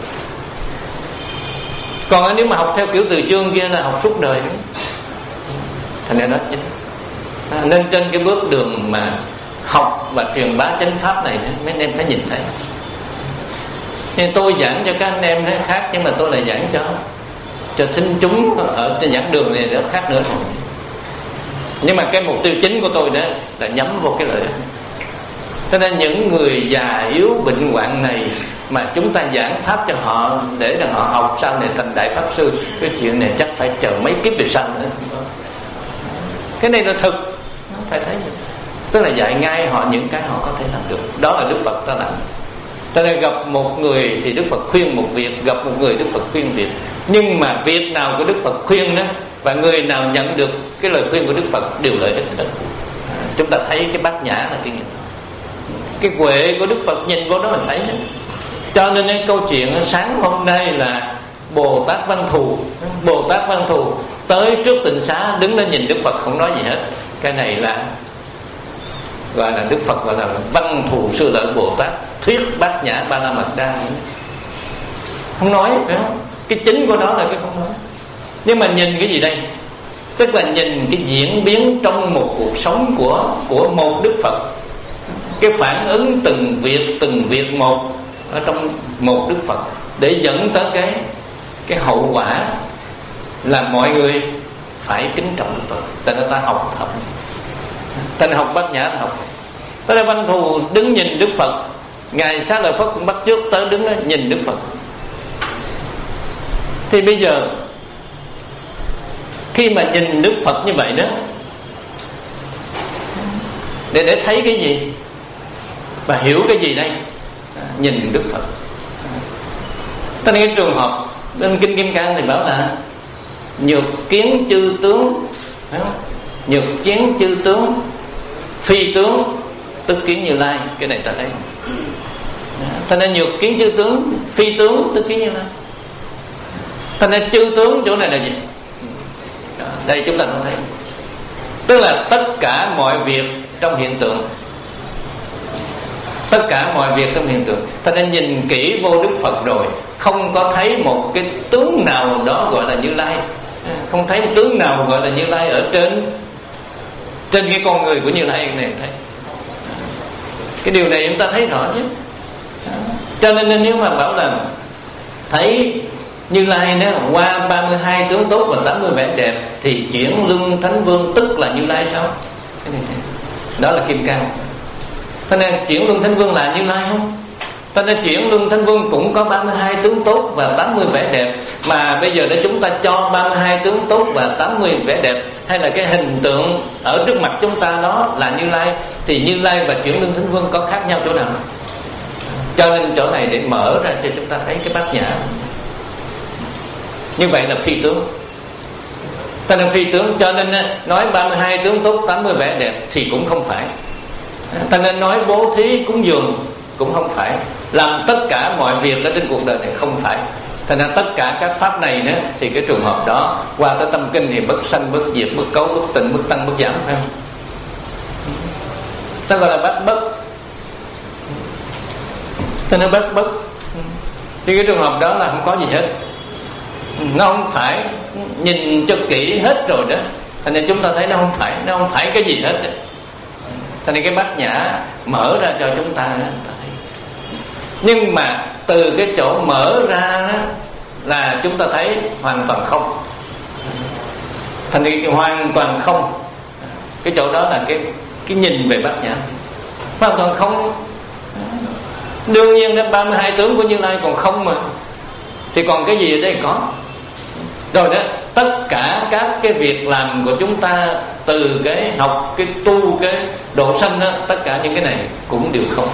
Còn nếu mà học theo kiểu từ chương kia là học suốt đời. Thành ra đó chính. Nên trên cái bước đường mà học và truyền bá chánh pháp này, mấy anh em phải nhìn thấy. Nên tôi giảng cho các anh em nó khác, nhưng mà tôi lại giảng cho cho thính chúng ở trên giảng đường này nó khác nữa thôi. Nhưng mà cái mục tiêu chính của tôi đó là nhắm vào cái lợi ích. Cho nên những người già yếu bệnh hoạn này mà chúng ta giảng pháp cho họ để cho họ học sau này thành đại pháp sư, cái chuyện này chắc phải chờ mấy kiếp về sau nữa. Cái này là thực, phải thấy vậy. Tức là dạy ngay họ những cái họ có thể làm được. Đó là Đức Phật ta làm. Cho nên gặp một người thì Đức Phật khuyên một việc, gặp một người Đức Phật khuyên việc. Nhưng mà việc nào của Đức Phật khuyên đó, và người nào nhận được cái lời khuyên của Đức Phật đều lợi ích hết. Chúng ta thấy cái Bát Nhã là cái cái huệ của Đức Phật, nhìn vô đó mình thấy đó. Cho nên cái câu chuyện sáng hôm nay là Bồ Tát Văn Thù. Bồ Tát Văn Thù tới trước tịnh xá, đứng lên nhìn Đức Phật không nói gì hết. Cái này là gọi là Đức Phật gọi là Văn Thù Sư Lợi Bồ Tát thuyết Bát Nhã Ba La Mật Đa. Không nói, phải không? Cái chính của nó là cái không nói. Nhưng mà nhìn cái gì đây? Tức là nhìn cái diễn biến trong một cuộc sống của của một Đức Phật, cái phản ứng từng việc từng việc một ở trong một Đức Phật, để dẫn tới cái cái hậu quả là mọi người phải kính trọng Đức Phật. Tại nên ta học học, ta học Bát Nhã học. Tới đây Văn Thù đứng nhìn Đức Phật, ngài Xá Lợi Phất cũng bắt chước tới đứng đó nhìn Đức Phật. Thì bây giờ khi mà nhìn Đức Phật như vậy đó, để để thấy cái gì và hiểu cái gì đây? Nhìn Đức Phật. Cho nên cái trường hợp bên Kinh Kim Cang thì bảo là nhược kiến chư tướng, nhược kiến chư tướng phi tướng tức kiến Như Lai. Cái này ta thấy. Cho nên nhược kiến chư tướng phi tướng tức kiến Như Lai. Cho nên chư tướng chỗ này là gì? Đây chúng ta không thấy. Tức là tất cả mọi việc trong hiện tượng tất cả mọi việc trong hiện tượng. Ta nên nhìn kỹ vô Đức Phật rồi không có thấy một cái tướng nào đó gọi là Như Lai, không thấy một tướng nào gọi là Như Lai ở trên trên cái con người của Như Lai này. Thấy cái điều này chúng ta thấy rõ chứ. Cho nên nếu mà bảo là thấy Như Lai đó qua ba mươi hai tướng tốt và tám mươi vẻ đẹp thì chuyển luân thánh vương tức là Như Lai sao? Cái này đó là kim cang. Thế nên chuyển luân thánh vương là Như Lai không? Thế nên chuyển luân thánh vương cũng có ba mươi hai tướng tốt và tám mươi vẻ đẹp. Mà bây giờ để chúng ta cho ba mươi hai tướng tốt và tám mươi vẻ đẹp, hay là cái hình tượng ở trước mặt chúng ta đó là Như Lai, thì Như Lai và chuyển luân thánh vương có khác nhau chỗ nào? Cho nên chỗ này để mở ra cho chúng ta thấy cái bát nhã. Như vậy là phi tướng. Ta nên phi tướng, cho nên nói ba mươi hai tướng tốt tám mươi vẻ đẹp thì cũng không phải. Ta nên nói bố thí cúng dường cũng không phải. Làm tất cả mọi việc ở trên cuộc đời này không phải. Thành ra tất cả các pháp này nữa, thì cái trường hợp đó qua tới tâm kinh thì bất sanh, bất diệt, bất cấu, bất tịnh, bất tăng, bất giảm, phải không? Ta gọi là bát bất. Ta nói bát bất thì cái trường hợp đó là không có gì hết. Nó không phải, nhìn cho kỹ hết rồi đó, thành nên chúng ta thấy nó không phải, nó không phải cái gì hết. Thành nên cái bát nhã mở ra cho chúng ta thấy. Nhưng mà từ cái chỗ mở ra đó, là chúng ta thấy hoàn toàn không. Thành nên hoàn toàn không, cái chỗ đó là cái cái nhìn về bát nhã hoàn toàn không. Đương nhiên đó ba mươi hai tướng của Như Lai còn không mà, thì còn cái gì ở đây có. Rồi đó, tất cả các cái việc làm của chúng ta, từ cái học, cái tu, cái độ sanh đó, tất cả những cái này cũng đều không.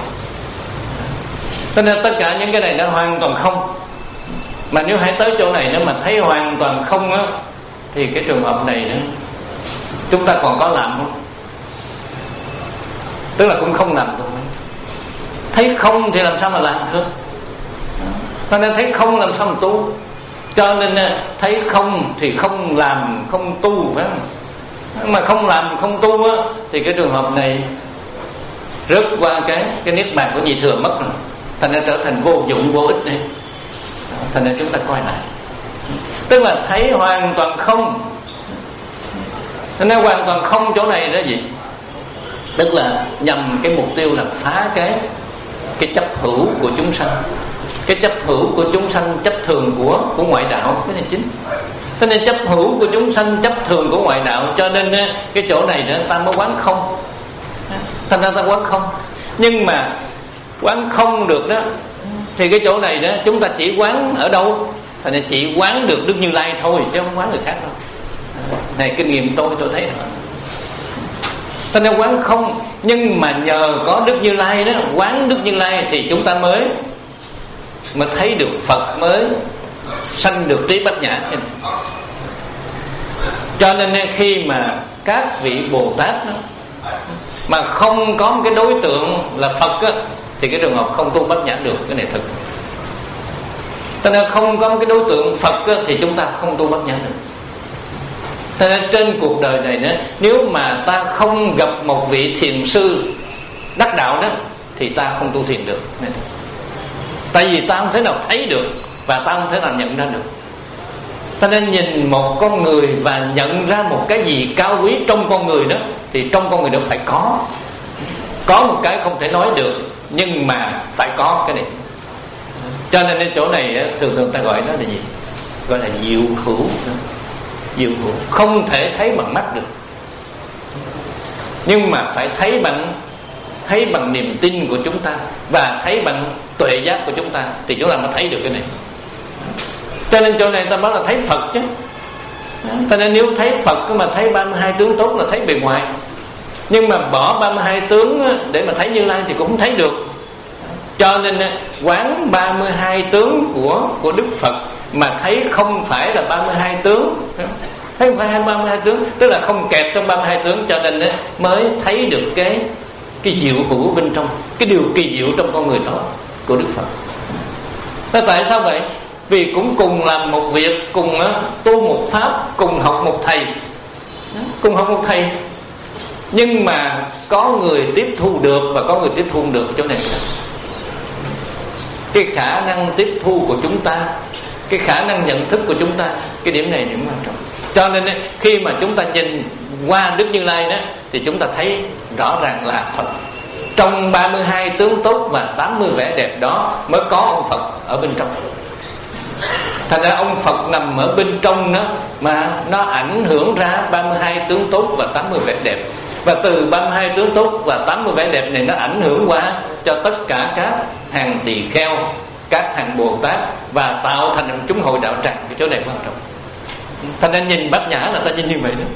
Cho nên tất cả những cái này nó hoàn toàn không. Mà nếu hãy tới chỗ này nếu mà thấy hoàn toàn không á, thì cái trường hợp này nữa, chúng ta còn có làm không? Tức là cũng không làm được. Thấy không thì làm sao mà làm được? Cho nên thấy không làm sao mà tu. Cho nên thấy không thì không làm, không tu, phải không? Mà không làm, không tu á, thì cái trường hợp này rớt qua cái cái niết bàn của nhị thừa mất rồi. Thành ra trở thành vô dụng, vô ích này. Thành ra chúng ta coi lại, tức là thấy hoàn toàn không. Thành ra hoàn toàn không chỗ này đó gì? Tức là nhằm cái mục tiêu là phá cái cái chấp hữu của chúng sanh, cái chấp hữu của chúng sanh, chấp thường của của ngoại đạo, cái này chính. Cho nên chấp hữu của chúng sanh, chấp thường của ngoại đạo, cho nên cái chỗ này nữa ta mới quán không. Thành ra ta quán không. Nhưng mà quán không được đó, thì cái chỗ này đó chúng ta chỉ quán ở đâu? Thành ra chỉ quán được Đức Như Lai thôi, chứ không quán người khác đâu. Này kinh nghiệm tôi tôi thấy rồi. Thành ra quán không. Nhưng mà nhờ có Đức Như Lai đó, quán Đức Như Lai thì chúng ta mới mới thấy được Phật, mới sanh được trí bát nhã. Cho nên khi mà các vị Bồ Tát đó, mà không có một cái đối tượng là Phật á, thì cái trường hợp không tu bát nhã được. Cái này thật. Cho nên không có một cái đối tượng Phật á, thì chúng ta không tu bát nhã được. Cho nên trên cuộc đời này nữa, nếu mà ta không gặp một vị thiền sư đắc đạo đó, thì ta không tu thiền được. Tại vì ta không thể nào thấy được, và ta không thể nào nhận ra được. Ta nên nhìn một con người và nhận ra một cái gì cao quý trong con người đó, thì trong con người đó phải có Có một cái không thể nói được, nhưng mà phải có cái này. Cho nên cái chỗ này thường thường ta gọi nó là gì? Gọi là diệu hữu. Diệu hữu không thể thấy bằng mắt được, nhưng mà phải thấy bằng thấy bằng niềm tin của chúng ta, và thấy bằng tuệ giác của chúng ta, thì chúng ta mới thấy được cái này. Cho nên chỗ này ta nói là thấy Phật chứ. Cho nên nếu thấy Phật mà thấy ba mươi hai tướng tốt là thấy bề ngoài, nhưng mà bỏ ba mươi hai tướng để mà thấy Như Lai thì cũng không thấy được. Cho nên quán ba mươi hai tướng của của Đức Phật mà thấy không phải là ba mươi hai tướng, thấy không phải ba mươi hai tướng, tức là không kẹp trong ba mươi hai tướng, cho nên mới thấy được cái cái diệu hữu bên trong, cái điều kỳ diệu trong con người đó của Đức Phật. Thế tại sao vậy? Vì cũng cùng làm một việc, cùng tu một pháp, cùng học một thầy, cùng học một thầy. Nhưng mà có người tiếp thu được và có người tiếp thu không được chỗ này. Cái khả năng tiếp thu của chúng ta, cái khả năng nhận thức của chúng ta, cái điểm này điểm quan trọng. Cho nên khi mà chúng ta nhìn qua Đức Như Lai đó, thì chúng ta thấy rõ ràng là Phật. Trong ba mươi hai tướng tốt và tám mươi vẻ đẹp đó mới có ông Phật ở bên trong. Thành ra ông Phật nằm ở bên trong đó, mà nó ảnh hưởng ra ba mươi hai tướng tốt và tám mươi vẻ đẹp. Và từ ba mươi hai tướng tốt và tám mươi vẻ đẹp này nó ảnh hưởng qua cho tất cả các hàng tỳ kheo, các hàng Bồ Tát, và tạo thành chúng hội đạo tràng. Cái chỗ này quan trọng. Thành nên nhìn Bát Nhã là ta nhìn như vậy đó.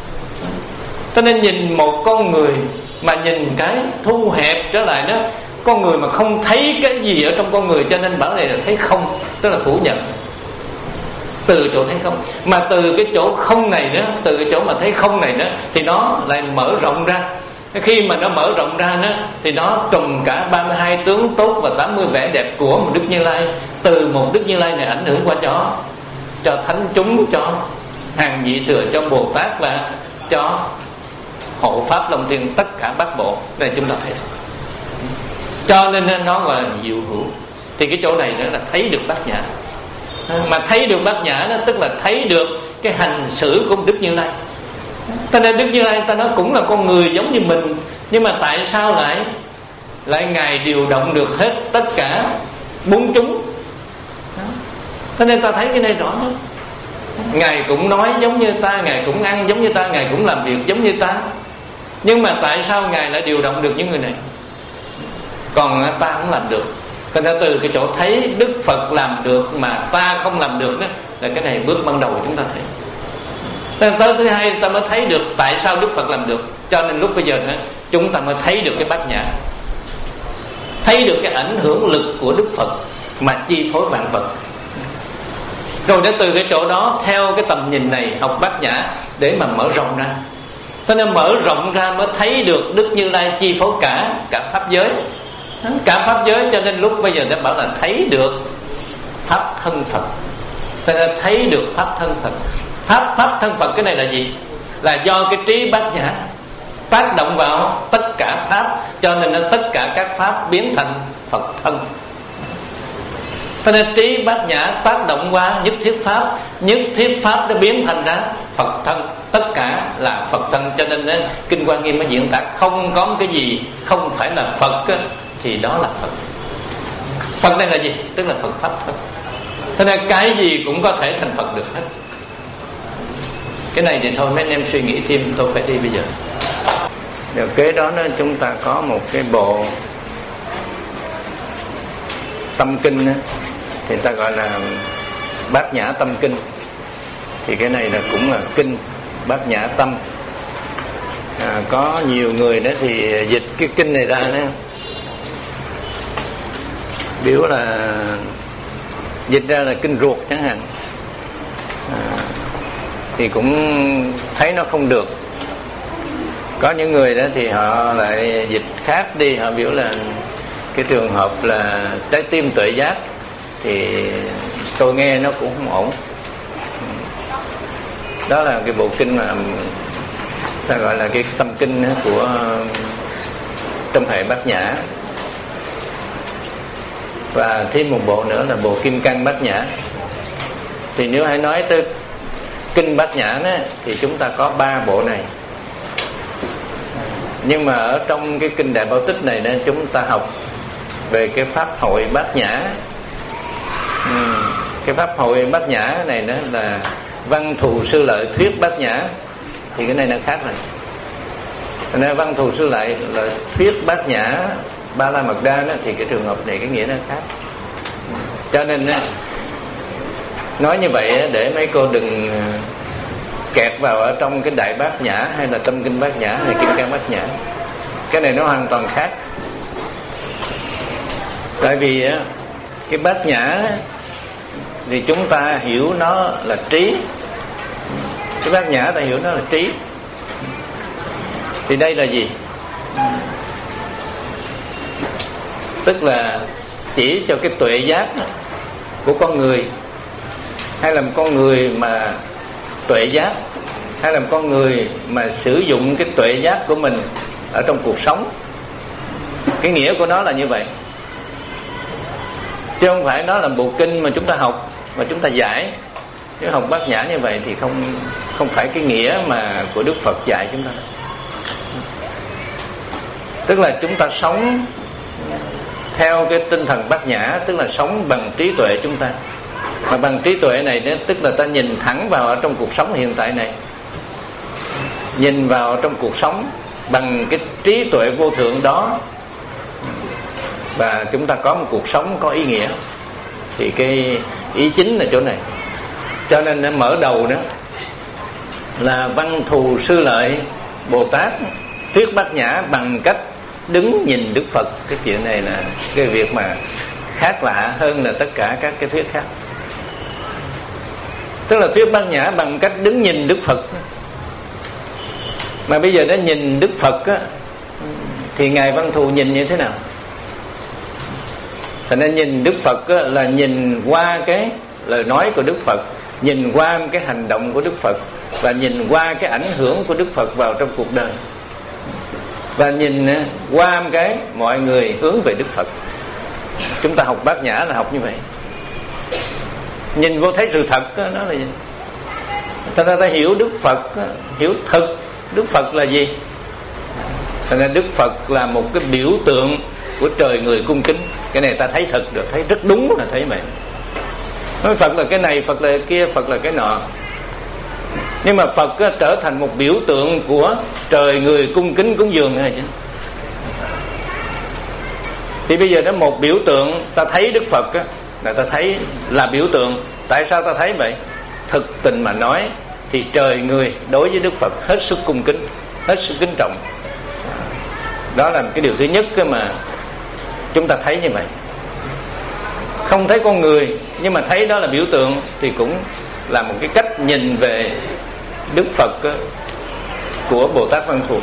Cho nên nhìn một con người mà nhìn cái thu hẹp trở lại đó, con người mà không thấy cái gì ở trong con người, cho nên bảo này là thấy không, tức là phủ nhận. Từ chỗ thấy không, mà từ cái chỗ không này đó, từ cái chỗ mà thấy không này đó, thì nó lại mở rộng ra. Khi mà nó mở rộng ra đó, thì nó trùm cả ba mươi hai tướng tốt và tám mươi vẻ đẹp của một Đức Như Lai. Từ một Đức Như Lai này ảnh hưởng qua cho cho thánh chúng, cho hàng vị thừa, cho Bồ Tát và cho hộ pháp Long Thiên, tất cả bát bộ. Này chúng ta thấy, cho nên nó gọi là diệu hữu. Thì cái chỗ này nữa là thấy được Bát Nhã. Mà thấy được Bát Nhã đó tức là thấy được cái hành xử của Đức Như Lai. Cho nên Đức Như Lai ta nói cũng là con người giống như mình, nhưng mà tại sao lại lại Ngài điều động được hết tất cả bốn chúng? Cho nên ta thấy cái này rõ lắm. Ngài cũng nói giống như ta, Ngài cũng ăn giống như ta, Ngài cũng làm việc giống như ta. Nhưng mà tại sao Ngài lại điều động được những người này, còn ta không làm được? Cho nên từ cái chỗ thấy Đức Phật làm được mà ta không làm được đó, là cái này bước ban đầu chúng ta thấy. Nên tới thứ hai ta mới thấy được tại sao Đức Phật làm được. Cho nên lúc bây giờ nữa, chúng ta mới thấy được cái Bát Nhã, thấy được cái ảnh hưởng lực của Đức Phật mà chi phối vạn vật. Rồi đến từ cái chỗ đó, theo cái tầm nhìn này, học Bát Nhã để mà mở rộng ra. Cho nên mở rộng ra mới thấy được Đức Như Lai chi phối cả cả pháp giới, cả pháp giới. Cho nên lúc bây giờ đã bảo là thấy được pháp thân Phật. Cho nên thấy được pháp thân Phật. Pháp pháp thân Phật cái này là gì? Là do cái trí Bát Nhã tác động vào tất cả pháp, cho nên nó tất cả các pháp biến thành Phật thân. Cho nên trí Bát Nhã tác động qua nhất thiết pháp, nhất thiết pháp nó biến thành ra Phật thân, tất cả là Phật thân. Cho nên đó, Kinh Hoa Nghiêm mới diễn tả không có cái gì không phải là Phật á, thì đó là Phật. Phật đây là gì? Tức là Phật pháp thân. Cho nên cái gì cũng có thể thành Phật được hết. Cái này thì thôi mấy anh em suy nghĩ thêm, tôi phải đi bây giờ. Điều kế đó nó chúng ta có một cái bộ tâm kinh đó, thì ta gọi là Bát Nhã Tâm Kinh. Thì cái này là cũng là kinh Bát Nhã Tâm. À, có nhiều người đó thì dịch cái kinh này ra đó, biểu là dịch ra là kinh ruột chẳng hạn. À, thì cũng thấy nó không được. Có những người đó thì họ lại dịch khác đi, họ biểu là cái trường hợp là trái tim tuệ giác, thì tôi nghe nó cũng không ổn. Đó là cái bộ kinh mà ta gọi là cái tâm kinh của trong hệ Bát Nhã. Và thêm một bộ nữa là bộ Kim Cang Bát Nhã. Thì nếu hãy nói tới kinh Bát Nhã đó, thì chúng ta có ba bộ này. Nhưng mà ở trong cái kinh Đại Bảo Tích này đó, chúng ta học về cái pháp hội Bát Nhã. Ừ, cái pháp hội Bát Nhã này đó là Văn Thù Sư Lợi thuyết Bát Nhã, thì cái này nó khác rồi. Nên Văn Thù Sư Lợi là thuyết Bát Nhã Ba La Mật Đa đó, thì cái trường hợp này cái nghĩa nó khác. Cho nên nói như vậy để mấy cô đừng kẹt vào ở trong cái Đại Bát Nhã hay là Tâm Kinh Bát Nhã hay Kim Cang Bát Nhã. Cái này nó hoàn toàn khác. Tại vì cái Bát Nhã thì chúng ta hiểu nó là trí. Cái Bát Nhã ta hiểu nó là trí. Thì đây là gì? Tức là chỉ cho cái tuệ giác của con người, hay là một con người mà tuệ giác hay là một con người mà sử dụng cái tuệ giác của mình ở trong cuộc sống. Cái nghĩa của nó là như vậy, chứ không phải nó là bộ kinh mà chúng ta học và chúng ta giải. Nếu học Bát Nhã như vậy thì không không phải cái nghĩa mà của Đức Phật dạy chúng ta. Tức là chúng ta sống theo cái tinh thần Bát Nhã, tức là sống bằng trí tuệ chúng ta. Mà bằng trí tuệ này tức là ta nhìn thẳng vào ở trong cuộc sống hiện tại này, nhìn vào trong cuộc sống bằng cái trí tuệ vô thượng đó, và chúng ta có một cuộc sống có ý nghĩa. Thì cái ý chính là chỗ này. Cho nên nó mở đầu đó là Văn Thù Sư Lợi Bồ Tát thuyết Bát Nhã bằng cách đứng nhìn Đức Phật. Cái chuyện này là cái việc mà khác lạ hơn là tất cả các cái thuyết khác. Tức là thuyết Bát Nhã bằng cách đứng nhìn Đức Phật. Mà bây giờ nó nhìn Đức Phật á, thì Ngài Văn Thù nhìn như thế nào? Thành nên nhìn Đức Phật á, là nhìn qua cái lời nói của Đức Phật, nhìn qua cái hành động của Đức Phật, và nhìn qua cái ảnh hưởng của Đức Phật vào trong cuộc đời, và nhìn qua cái mọi người hướng về Đức Phật. Chúng ta học Bát Nhã là học như vậy. Nhìn vô thấy sự thật đó, nó là gì? Ta ta hiểu Đức Phật, hiểu thực Đức Phật là gì. Thành ra Đức Phật là một cái biểu tượng của trời người cung kính. Cái này ta thấy thật được, thấy rất đúng là thấy vậy. Nói Phật là cái này, Phật là cái kia, Phật là cái nọ. Nhưng mà Phật á, trở thành một biểu tượng của trời người cung kính cúng dường này chứ. Thì bây giờ đó một biểu tượng, ta thấy Đức Phật á, là ta thấy là biểu tượng. Tại sao ta thấy vậy? Thực tình mà nói thì trời người đối với Đức Phật hết sức cung kính, hết sức kính trọng. Đó là cái điều thứ nhất mà chúng ta thấy như vậy. Không thấy con người, nhưng mà thấy đó là biểu tượng, thì cũng là một cái cách nhìn về Đức Phật của Bồ Tát Văn Thù.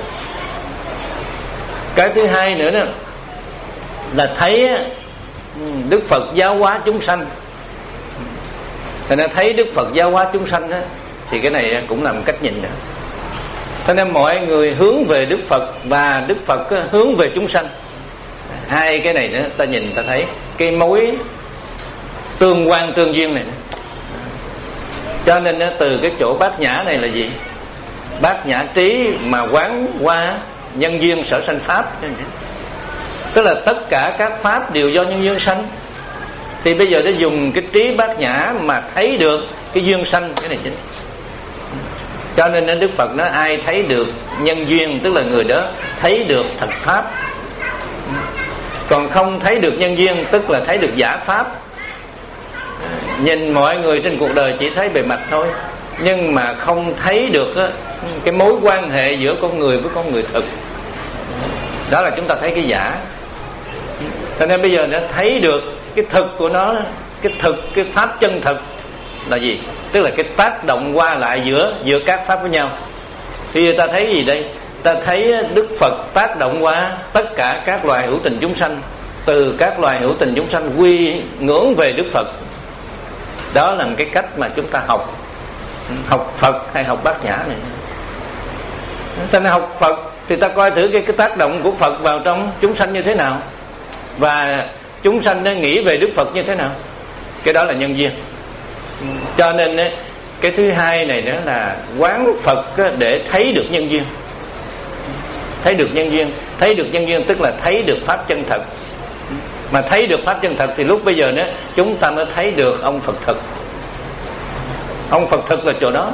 Cái thứ hai nữa đó là thấy Đức Phật giáo hóa chúng sanh. Thành ra thấy Đức Phật giáo hóa chúng sanh đó, thì cái này cũng là một cách nhìn đó. Thế nên mọi người hướng về Đức Phật và Đức Phật hướng về chúng sanh. Hai cái này nữa ta nhìn ta thấy cái mối tương quan tương duyên này. Cho nên từ cái chỗ Bát Nhã này là gì? Bát Nhã trí mà quán qua nhân duyên sở sanh pháp. Tức là tất cả các pháp đều do nhân duyên sanh. Thì bây giờ nó dùng cái trí Bát Nhã mà thấy được cái duyên sanh. Cái này chính. Cho nên Đức Phật nói ai thấy được nhân duyên, tức là người đó thấy được thật pháp. Còn không thấy được nhân duyên, tức là thấy được giả pháp. Nhìn mọi người trên cuộc đời chỉ thấy bề mặt thôi, nhưng mà không thấy được cái mối quan hệ giữa con người với con người thực. Đó là chúng ta thấy cái giả. Cho nên bây giờ nó thấy được cái thực của nó, cái thực, cái pháp chân thực là gì? Tức là cái tác động qua lại giữa giữa các pháp với nhau. Thì ta thấy gì đây? Ta thấy Đức Phật tác động qua tất cả các loài hữu tình chúng sanh, từ các loài hữu tình chúng sanh quy ngưỡng về Đức Phật. Đó là một cái cách mà chúng ta học học Phật hay học Bát Nhã này. Ta nên học Phật thì ta coi thử cái, cái tác động của Phật vào trong chúng sanh như thế nào, và chúng sanh nó nghĩ về Đức Phật như thế nào. Cái đó là nhân duyên. Cho nên cái thứ hai này nữa là quán Phật để thấy được nhân duyên. Thấy được nhân duyên, thấy được nhân duyên tức là thấy được pháp chân thật. Mà thấy được pháp chân thật thì lúc bây giờ nữa chúng ta mới thấy được ông Phật thực. Ông Phật thực là chỗ đó.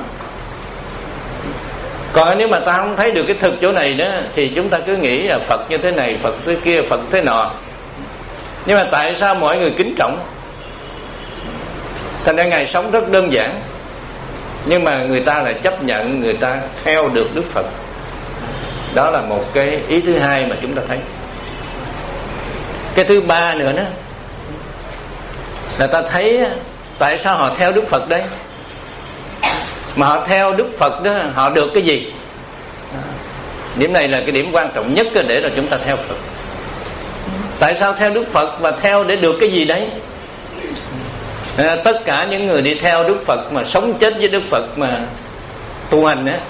Còn nếu mà ta không thấy được cái thực chỗ này nữa thì chúng ta cứ nghĩ là Phật như thế này, Phật thế kia, Phật thế nọ. Nhưng mà tại sao mọi người kính trọng? Thành ra Ngài sống rất đơn giản, nhưng mà người ta lại chấp nhận, người ta theo được Đức Phật. Đó là một cái ý thứ hai mà chúng ta thấy. Cái thứ ba nữa đó là ta thấy tại sao họ theo Đức Phật đấy. Mà họ theo Đức Phật đó, họ được cái gì? Điểm này là cái điểm quan trọng nhất để là chúng ta theo Phật. Tại sao theo Đức Phật và theo để được cái gì đấy? À, tất cả những người đi theo Đức Phật mà sống chết với Đức Phật mà tu hành á.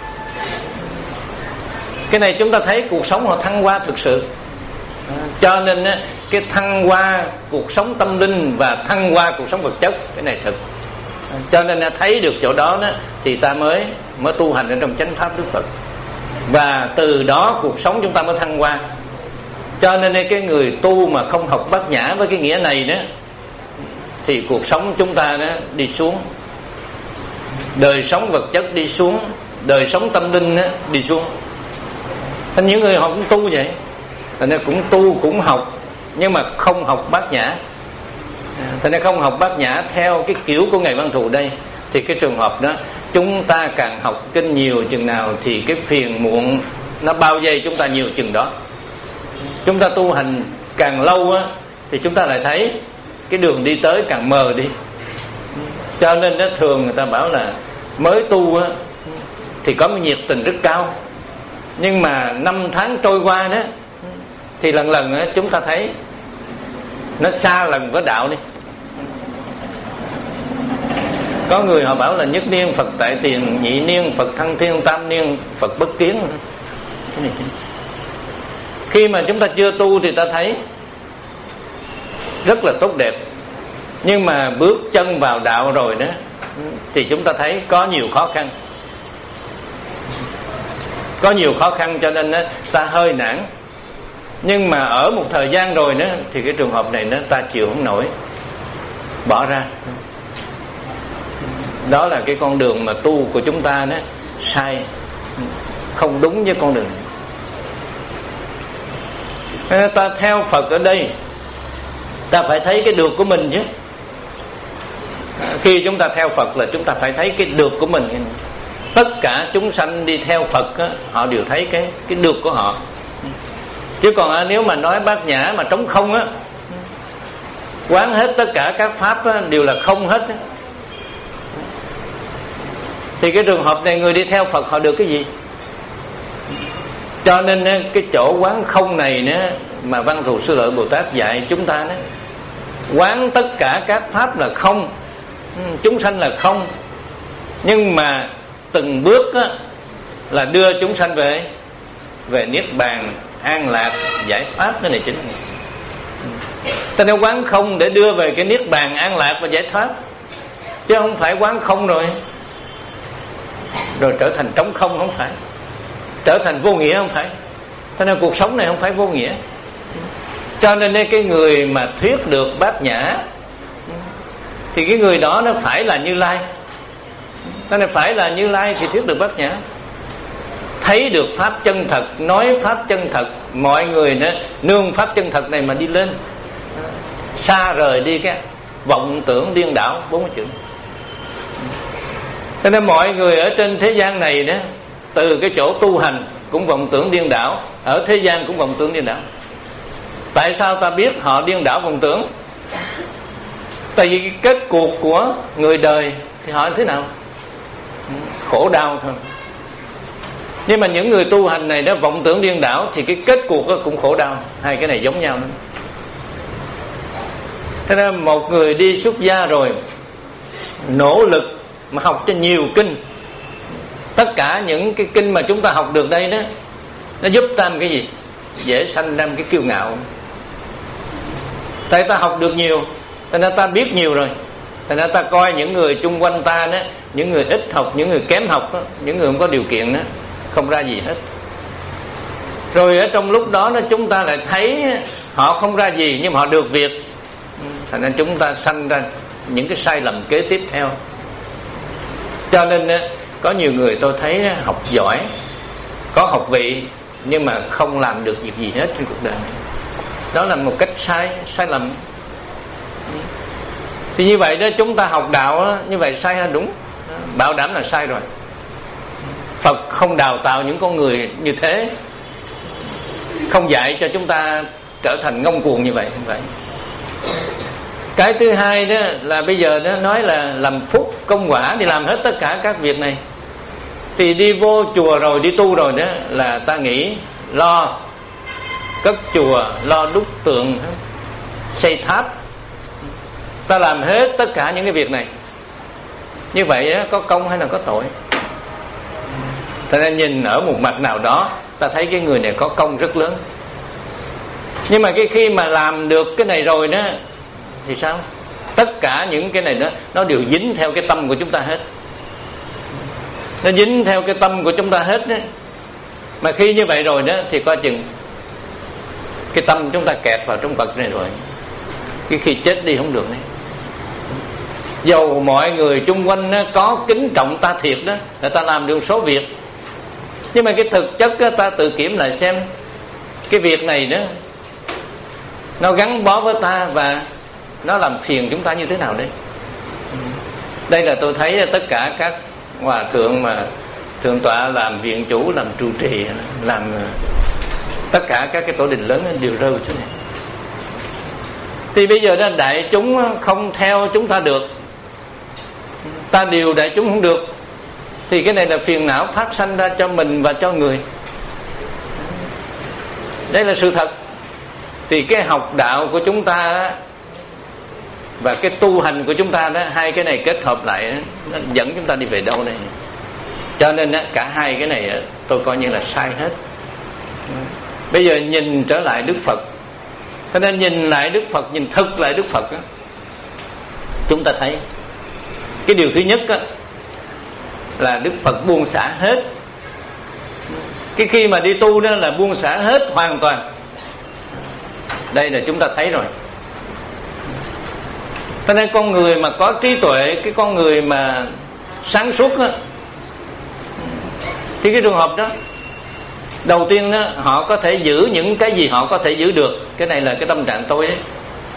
Cái này chúng ta thấy cuộc sống họ thăng hoa thực sự. Cho nên á, cái thăng hoa cuộc sống tâm linh và thăng hoa cuộc sống vật chất, cái này thực. Cho nên thấy được chỗ đó, đó thì ta mới mới tu hành ở trong chánh pháp Đức Phật, và từ đó cuộc sống chúng ta mới thăng hoa. Cho nên cái người tu mà không học Bát Nhã với cái nghĩa này đó, thì cuộc sống chúng ta đó đi xuống, đời sống vật chất đi xuống, đời sống tâm linh đó đi xuống. Nên những người họ cũng tu vậy, thành ra cũng tu cũng học, nhưng mà không học Bát Nhã. Thành ra không học Bát Nhã theo cái kiểu của Ngài Văn Thù đây, thì cái trường hợp đó chúng ta càng học kinh nhiều chừng nào thì cái phiền muộn nó bao vây chúng ta nhiều chừng đó. Chúng ta tu hành càng lâu á, thì chúng ta lại thấy cái đường đi tới càng mờ đi. Cho nên đó, thường người ta bảo là mới tu á, thì có một nhiệt tình rất cao, nhưng mà năm tháng trôi qua đó thì lần lần á, chúng ta thấy nó xa lần với đạo đi. Có người họ bảo là nhất niên Phật tại tiền, nhị niên Phật thăng thiên, tam niên Phật bất kiến. Cái này chứ. Khi mà chúng ta chưa tu thì ta thấy rất là tốt đẹp, nhưng mà bước chân vào đạo rồi đó thì chúng ta thấy có nhiều khó khăn. Có nhiều khó khăn cho nên đó, ta hơi nản. Nhưng mà ở một thời gian rồi đó thì cái trường hợp này đó, ta chịu không nổi, bỏ ra. Đó là cái con đường mà tu của chúng ta đó sai, không đúng với con đường này. Ta theo Phật ở đây, ta phải thấy cái được của mình chứ. Khi chúng ta theo Phật là chúng ta phải thấy cái được của mình. Tất cả chúng sanh đi theo Phật á, họ đều thấy cái cái được của họ. Chứ còn nếu mà nói Bát Nhã mà trống không á, quán hết tất cả các pháp á, đều là không hết á, thì cái trường hợp này người đi theo Phật họ được cái gì? Cho nên cái chỗ quán không này nữa mà Văn Thù Sư Lợi Bồ Tát dạy chúng ta đó, quán tất cả các pháp là không, chúng sanh là không, nhưng mà từng bước á, là đưa chúng sanh về về niết bàn, an lạc, giải thoát. Cái này chính là ta nên quán không để đưa về cái niết bàn, an lạc và giải thoát, chứ không phải quán không rồi rồi trở thành trống không, không phải, trở thành vô nghĩa, không phải. Cho nên cuộc sống này không phải vô nghĩa. Cho nên cái người mà thuyết được Bát Nhã thì cái người đó nó phải là Như Lai. Cho nên phải là Như Lai thì thuyết được Bát Nhã, thấy được pháp chân thật, nói pháp chân thật, mọi người đó nương pháp chân thật này mà đi lên, xa rời đi cái vọng tưởng điên đảo bốn chữ. Cho nên mọi người ở trên thế gian này đó, từ cái chỗ tu hành cũng vọng tưởng điên đảo, ở thế gian cũng vọng tưởng điên đảo. Tại sao ta biết họ điên đảo vọng tưởng? Tại vì cái kết cuộc của người đời thì họ thế nào? Khổ đau thôi. Nhưng mà những người tu hành này đó vọng tưởng điên đảo thì cái kết cuộc đó cũng khổ đau. Hai cái này giống nhau nữa. Thế nên một người đi xuất gia rồi, nỗ lực mà học cho nhiều kinh, tất cả những cái kinh mà chúng ta học được đây đó, nó giúp ta cái gì? Dễ sanh ra cái kiêu ngạo. Tại ta học được nhiều, thành ra ta biết nhiều rồi, thành ra ta coi những người chung quanh ta đó, những người ít học, những người kém học đó, những người không có điều kiện đó, không ra gì hết. Rồi ở trong lúc đó, đó chúng ta lại thấy họ không ra gì nhưng mà họ được việc, thành ra chúng ta sanh ra những cái sai lầm kế tiếp theo. Cho nên có nhiều người tôi thấy học giỏi, có học vị, nhưng mà không làm được việc gì hết trên cuộc đời. Đó là một cách sai, sai lầm. Thì như vậy đó, chúng ta học đạo đó, như vậy sai hay đúng? Bảo đảm là sai rồi. Phật không đào tạo những con người như thế, không dạy cho chúng ta trở thành ngông cuồng như vậy, không phải. Cái thứ hai đó là bây giờ nó nói là làm phúc công quả, thì làm hết tất cả các việc này. Thì đi vô chùa rồi, đi tu rồi đó là ta nghĩ lo cất chùa, lo đúc tượng, xây tháp, ta làm hết tất cả những cái việc này. Như vậy đó, có công hay là có tội? Ta nên nhìn ở một mặt nào đó, ta thấy cái người này có công rất lớn. Nhưng mà cái khi mà làm được cái này rồi đó thì sao? Tất cả những cái này đó nó đều dính theo cái tâm của chúng ta hết. Nó dính theo cái tâm của chúng ta hết đó. Mà khi như vậy rồi đó thì coi chừng cái tâm chúng ta kẹt vào trong vật này rồi, cái khi chết đi không được đấy. Dầu mọi người chung quanh đó có kính trọng ta thiệt đó, là ta làm được số việc, nhưng mà cái thực chất đó, ta tự kiểm lại xem cái việc này đó nó gắn bó với ta và nó làm phiền chúng ta như thế nào đấy. Đây là tôi thấy tất cả các hòa thượng mà thượng tọa làm viện chủ, làm trụ trì, làm tất cả các cái tổ đình lớn đều rơi chỗ này. Thì bây giờ đó đại chúng không theo chúng ta được, ta điều đại chúng không được, thì cái này là phiền não phát sanh ra cho mình và cho người. Đây là sự thật. Thì cái học đạo của chúng ta và cái tu hành của chúng ta đó, hai cái này kết hợp lại nó dẫn chúng ta đi về đâu đây. Cho nên đó, cả hai cái này tôi coi như là sai hết. Bây giờ nhìn trở lại Đức Phật, cho nên nhìn lại Đức Phật, nhìn thực lại Đức Phật đó, chúng ta thấy cái điều thứ nhất đó, là Đức Phật buông xả hết. Cái khi mà đi tu đó là buông xả hết hoàn toàn. Đây là chúng ta thấy rồi. Cho nên con người mà có trí tuệ, cái con người mà sáng suốt đó, thì cái trường hợp đó, đầu tiên đó, họ có thể giữ những cái gì họ có thể giữ được. Cái này là cái tâm trạng tôi đấy.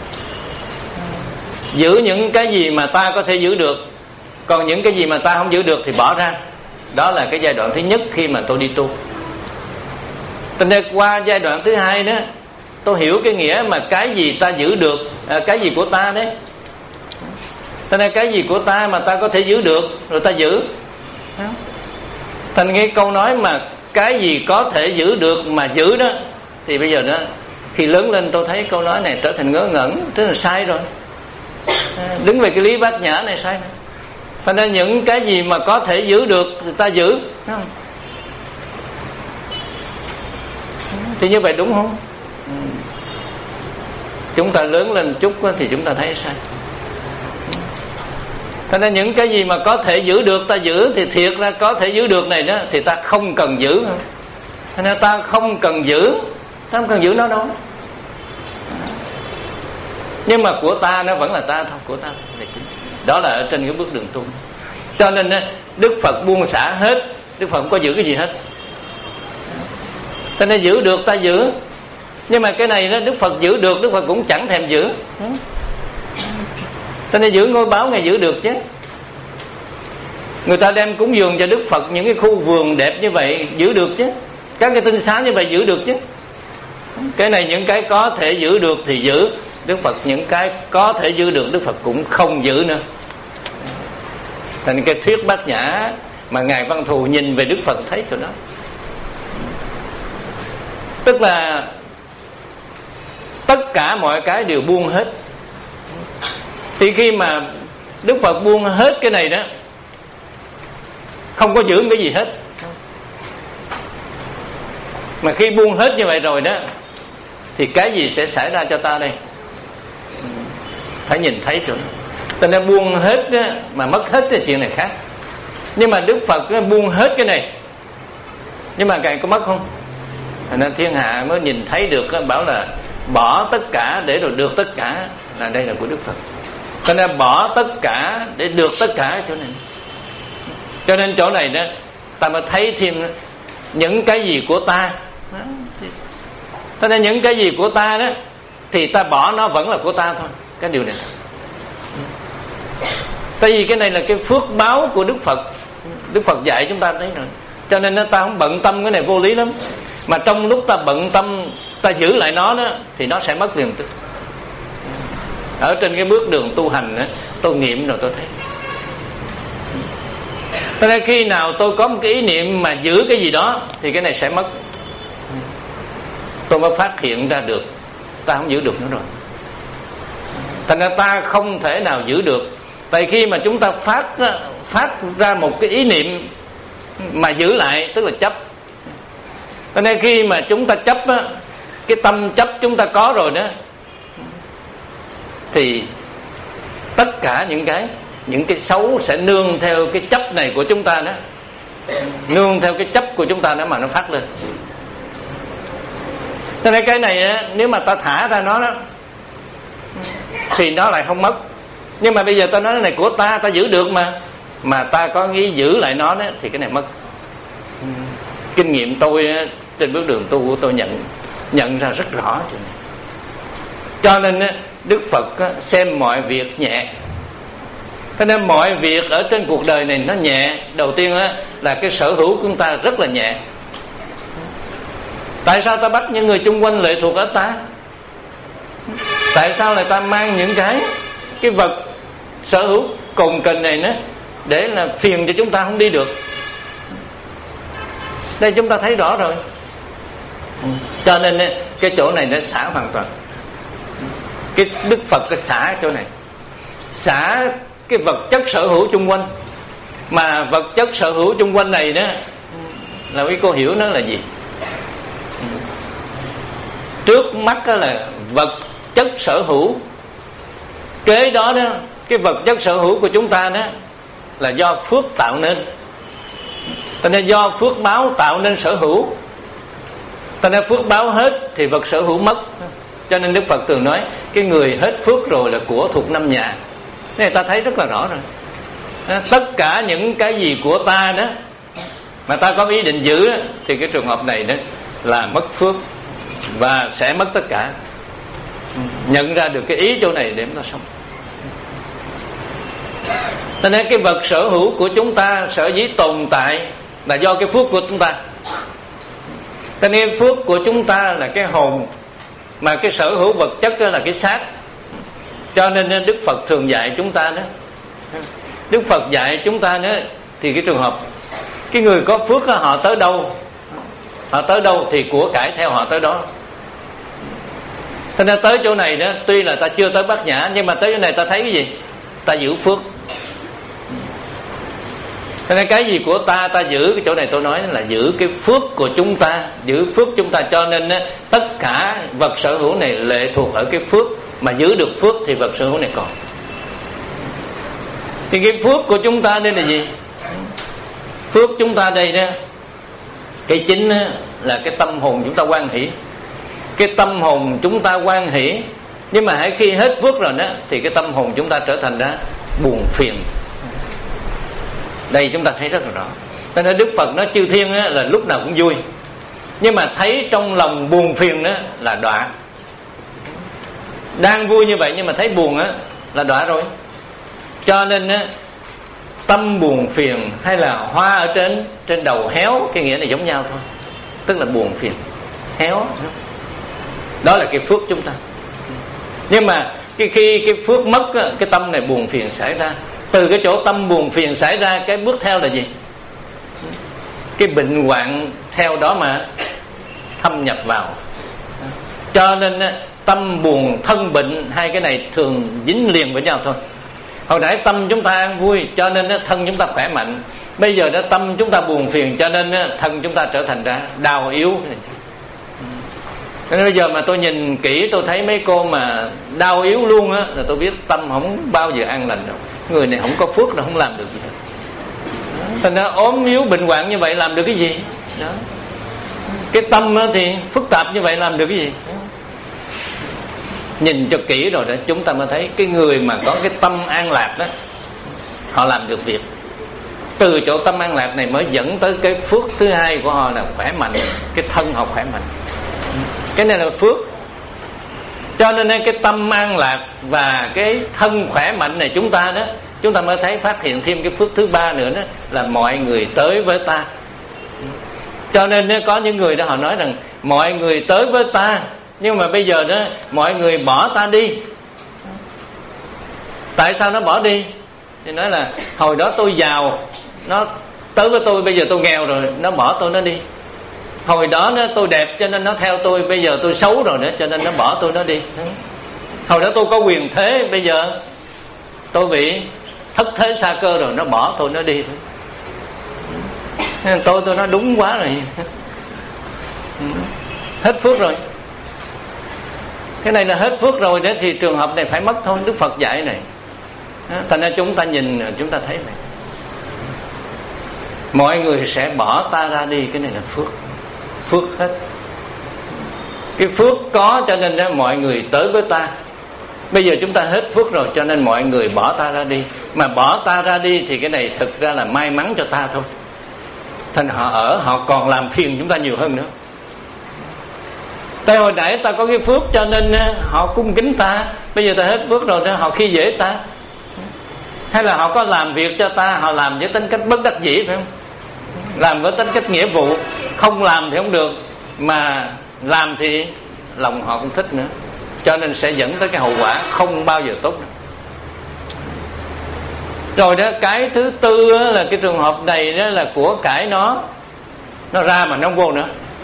Giữ những cái gì mà ta có thể giữ được, còn những cái gì mà ta không giữ được thì bỏ ra. Đó là cái giai đoạn thứ nhất khi mà tôi đi tu. Cho nên qua giai đoạn thứ hai đó, tôi hiểu cái nghĩa mà cái gì ta giữ được, à, cái gì của ta đấy. Cho nên cái gì của ta mà ta có thể giữ được rồi ta giữ. Thành cái câu nói mà cái gì có thể giữ được mà giữ đó, thì bây giờ đó khi lớn lên tôi thấy câu nói này trở thành ngớ ngẩn, tức là sai rồi. Đứng về cái lý bát nhã này sai này. Cho nên những cái gì mà có thể giữ được thì ta giữ, không? Thì như vậy đúng không? Chúng ta lớn lên chút thì chúng ta thấy sai. Cho nên những cái gì mà có thể giữ được ta giữ, thì thiệt ra có thể giữ được này đó thì ta không cần giữ. Cho nên ta không cần giữ, ta không cần giữ nó đâu. Nhưng mà của ta nó vẫn là ta thôi, của ta. Đó là ở trên cái bước đường tu. Cho nên Đức Phật buông xả hết, Đức Phật không có giữ cái gì hết. Cho nên giữ được ta giữ. Nhưng mà cái này đó Đức Phật giữ được, Đức Phật cũng chẳng thèm giữ. Cho nên giữ ngôi báo Ngài giữ được chứ. Người ta đem cúng dường cho Đức Phật những cái khu vườn đẹp như vậy giữ được chứ. Các cái tinh xá như vậy giữ được chứ. Cái này những cái có thể giữ được thì giữ. Đức Phật những cái có thể giữ được Đức Phật cũng không giữ nữa. Thành cái thuyết bát nhã mà Ngài Văn Thù nhìn về Đức Phật thấy chỗ đó. Tức là tất cả mọi cái đều buông hết. Thì khi mà Đức Phật buông hết cái này đó, không có giữ cái gì hết. Mà khi buông hết như vậy rồi đó, thì cái gì sẽ xảy ra cho ta đây? Phải nhìn thấy rồi. Cho nên buông hết đó, mà mất hết thì chuyện này khác. Nhưng mà Đức Phật đó, buông hết cái này, nhưng mà Ngài có mất không? Nên thiên hạ mới nhìn thấy được, bảo là bỏ tất cả để rồi được tất cả, là đây là của Đức Phật. Cho nên bỏ tất cả để được tất cả chỗ này. Cho nên chỗ này đó ta mới thấy thêm những cái gì của ta. Cho nên những cái gì của ta đó thì ta bỏ nó vẫn là của ta thôi. Cái điều này. Tại vì cái này là cái phước báo của Đức Phật. Đức Phật dạy chúng ta thấy rồi. Cho nên ta không bận tâm cái này vô lý lắm. Mà trong lúc ta bận tâm, ta giữ lại nó đó, thì nó sẽ mất liền tức. Ở trên cái bước đường tu hành đó, tôi nghiệm rồi tôi thấy. Cho nên khi nào tôi có một cái ý niệm mà giữ cái gì đó, thì cái này sẽ mất. Tôi mới phát hiện ra được ta không giữ được nữa rồi. Thành ra ta không thể nào giữ được. Tại khi mà chúng ta phát phát ra một cái ý niệm mà giữ lại tức là chấp. Cho nên khi mà chúng ta chấp á, cái tâm chấp chúng ta có rồi đó, thì tất cả những cái những cái xấu sẽ nương theo cái chấp này của chúng ta đó, nương theo cái chấp của chúng ta đó mà nó phát lên. Cho nên cái này á, nếu mà ta thả ra nó đó thì nó lại không mất. Nhưng mà bây giờ ta nói cái này của ta, ta giữ được mà mà ta có nghĩ giữ lại nó đó, thì cái này mất. Kinh nghiệm tôi trên bước đường tu của tôi nhận nhận ra rất rõ. Cho nên Đức Phật xem mọi việc nhẹ. Cho nên mọi việc ở trên cuộc đời này nó nhẹ. Đầu tiên là cái sở hữu của chúng ta rất là nhẹ. Tại sao ta bắt những người chung quanh lệ thuộc ở ta? Tại sao lại ta mang những cái cái vật sở hữu cồng kềnh này nữa để là phiền cho chúng ta không đi được? Đây chúng ta thấy rõ rồi. Cho nên cái chỗ này nó xả hoàn toàn. Cái Đức Phật cái xả chỗ này, xả cái vật chất sở hữu chung quanh. Mà vật chất sở hữu chung quanh này đó là quý cô hiểu nó là gì? Trước mắt đó là vật chất sở hữu, kế đó đó cái vật chất sở hữu của chúng ta đó là do phước tạo nên. Cho nên do phước báo tạo nên sở hữu. Cho nên phước báo hết thì vật sở hữu mất. Cho nên Đức Phật thường nói cái người hết phước rồi là của thuộc năm nhà. Này ta thấy rất là rõ rồi. Tất cả những cái gì của ta đó mà ta có ý định giữ đó, thì cái trường hợp này đó là mất phước và sẽ mất tất cả. Nhận ra được cái ý chỗ này để chúng ta sống. Cho nên cái vật sở hữu của chúng ta sở dĩ tồn tại là do cái phước của chúng ta. Cho nên phước của chúng ta là cái hồn, mà cái sở hữu vật chất đó là cái xác. Cho nên Đức Phật thường dạy chúng ta đó, Đức Phật dạy chúng ta đó, thì cái trường hợp cái người có phước đó, họ tới đâu, họ tới đâu thì của cải theo họ tới đó. Cho nên tới chỗ này đó, tuy là ta chưa tới Bát Nhã, nhưng mà tới chỗ này ta thấy cái gì? Ta giữ phước. Cho nên cái gì của ta, ta giữ. Cái chỗ này tôi nói là giữ cái phước của chúng ta, giữ phước chúng ta. Cho nên á, tất cả vật sở hữu này lệ thuộc ở cái phước. Mà giữ được phước thì vật sở hữu này còn. Thì cái phước của chúng ta đây là gì? Phước chúng ta đây đó, cái chính á, là cái tâm hồn chúng ta hoan hỷ. Cái tâm hồn chúng ta hoan hỷ, nhưng mà hãy khi hết phước rồi đó, thì cái tâm hồn chúng ta trở thành ra buồn phiền. Đây chúng ta thấy rất là rõ. Cho nên Đức Phật nói chư thiên á, là lúc nào cũng vui, nhưng mà thấy trong lòng buồn phiền đó là đọa. Đang vui như vậy nhưng mà thấy buồn á là đọa rồi. Cho nên á, tâm buồn phiền hay là hoa ở trên trên đầu héo, cái nghĩa này giống nhau thôi, tức là buồn phiền héo. Đó là cái phước chúng ta. Nhưng mà cái khi cái phước mất á, cái tâm này buồn phiền xảy ra. Từ cái chỗ tâm buồn phiền xảy ra, cái bước theo là gì? Cái bệnh hoạn theo đó mà thâm nhập vào. Cho nên tâm buồn thân bệnh, hai cái này thường dính liền với nhau thôi. Hồi nãy tâm chúng ta an vui, cho nên thân chúng ta khỏe mạnh. Bây giờ đó tâm chúng ta buồn phiền, cho nên thân chúng ta trở thành ra đau yếu. Nên bây giờ mà tôi nhìn kỹ, tôi thấy mấy cô mà đau yếu luôn á, là tôi biết tâm không bao giờ an lành đâu. Người này không có phước là không làm được gì hết. Thành ra ốm yếu bệnh hoạn như vậy làm được cái gì đó. Cái tâm thì phức tạp như vậy làm được cái gì? Nhìn cho kỹ rồi đó, chúng ta mới thấy cái người mà có cái tâm an lạc đó, họ làm được việc. Từ chỗ tâm an lạc này mới dẫn tới cái phước thứ hai của họ là khỏe mạnh. Cái thân họ khỏe mạnh. Cái này là phước. Cho nên cái tâm an lạc và cái thân khỏe mạnh này chúng ta đó, chúng ta mới thấy phát hiện thêm cái phước thứ ba nữa đó, là mọi người tới với ta. Cho nên có những người đó họ nói rằng mọi người tới với ta, nhưng mà bây giờ đó mọi người bỏ ta đi. Tại sao nó bỏ đi? Thì nói là hồi đó tôi giàu, nó tới với tôi, bây giờ tôi nghèo rồi, nó bỏ tôi nó đi. Hồi đó nó tôi đẹp cho nên nó theo tôi, bây giờ tôi xấu rồi nữa cho nên nó bỏ tôi nó đi. Hồi đó tôi có quyền thế, bây giờ tôi bị thất thế sa cơ rồi, nó bỏ tôi nó đi. Tôi tôi nói đúng quá rồi. Hết phước rồi. Cái này là hết phước rồi đó, thì trường hợp này phải mất thôi. Đức Phật dạy này. Thành ra chúng ta nhìn, chúng ta thấy này, mọi người sẽ bỏ ta ra đi. Cái này là phước. Phước hết. Cái phước có cho nên đó, mọi người tới với ta. Bây giờ chúng ta hết phước rồi, cho nên mọi người bỏ ta ra đi. Mà bỏ ta ra đi thì cái này thực ra là may mắn cho ta thôi. Thành họ ở, họ còn làm phiền chúng ta nhiều hơn nữa. Tại hồi nãy ta có cái phước cho nên họ cung kính ta. Bây giờ ta hết phước rồi, họ khi dễ ta. Hay là họ có làm việc cho ta, họ làm với tính cách bất đắc dĩ, phải không? Làm với tính cách nghĩa vụ. Không làm thì không được, mà làm thì lòng họ cũng thích nữa. Cho nên sẽ dẫn tới cái hậu quả không bao giờ tốt nữa. Rồi đó, cái thứ tư đó, là cái trường hợp này đó là của cải nó Nó ra mà nó không vô nữa.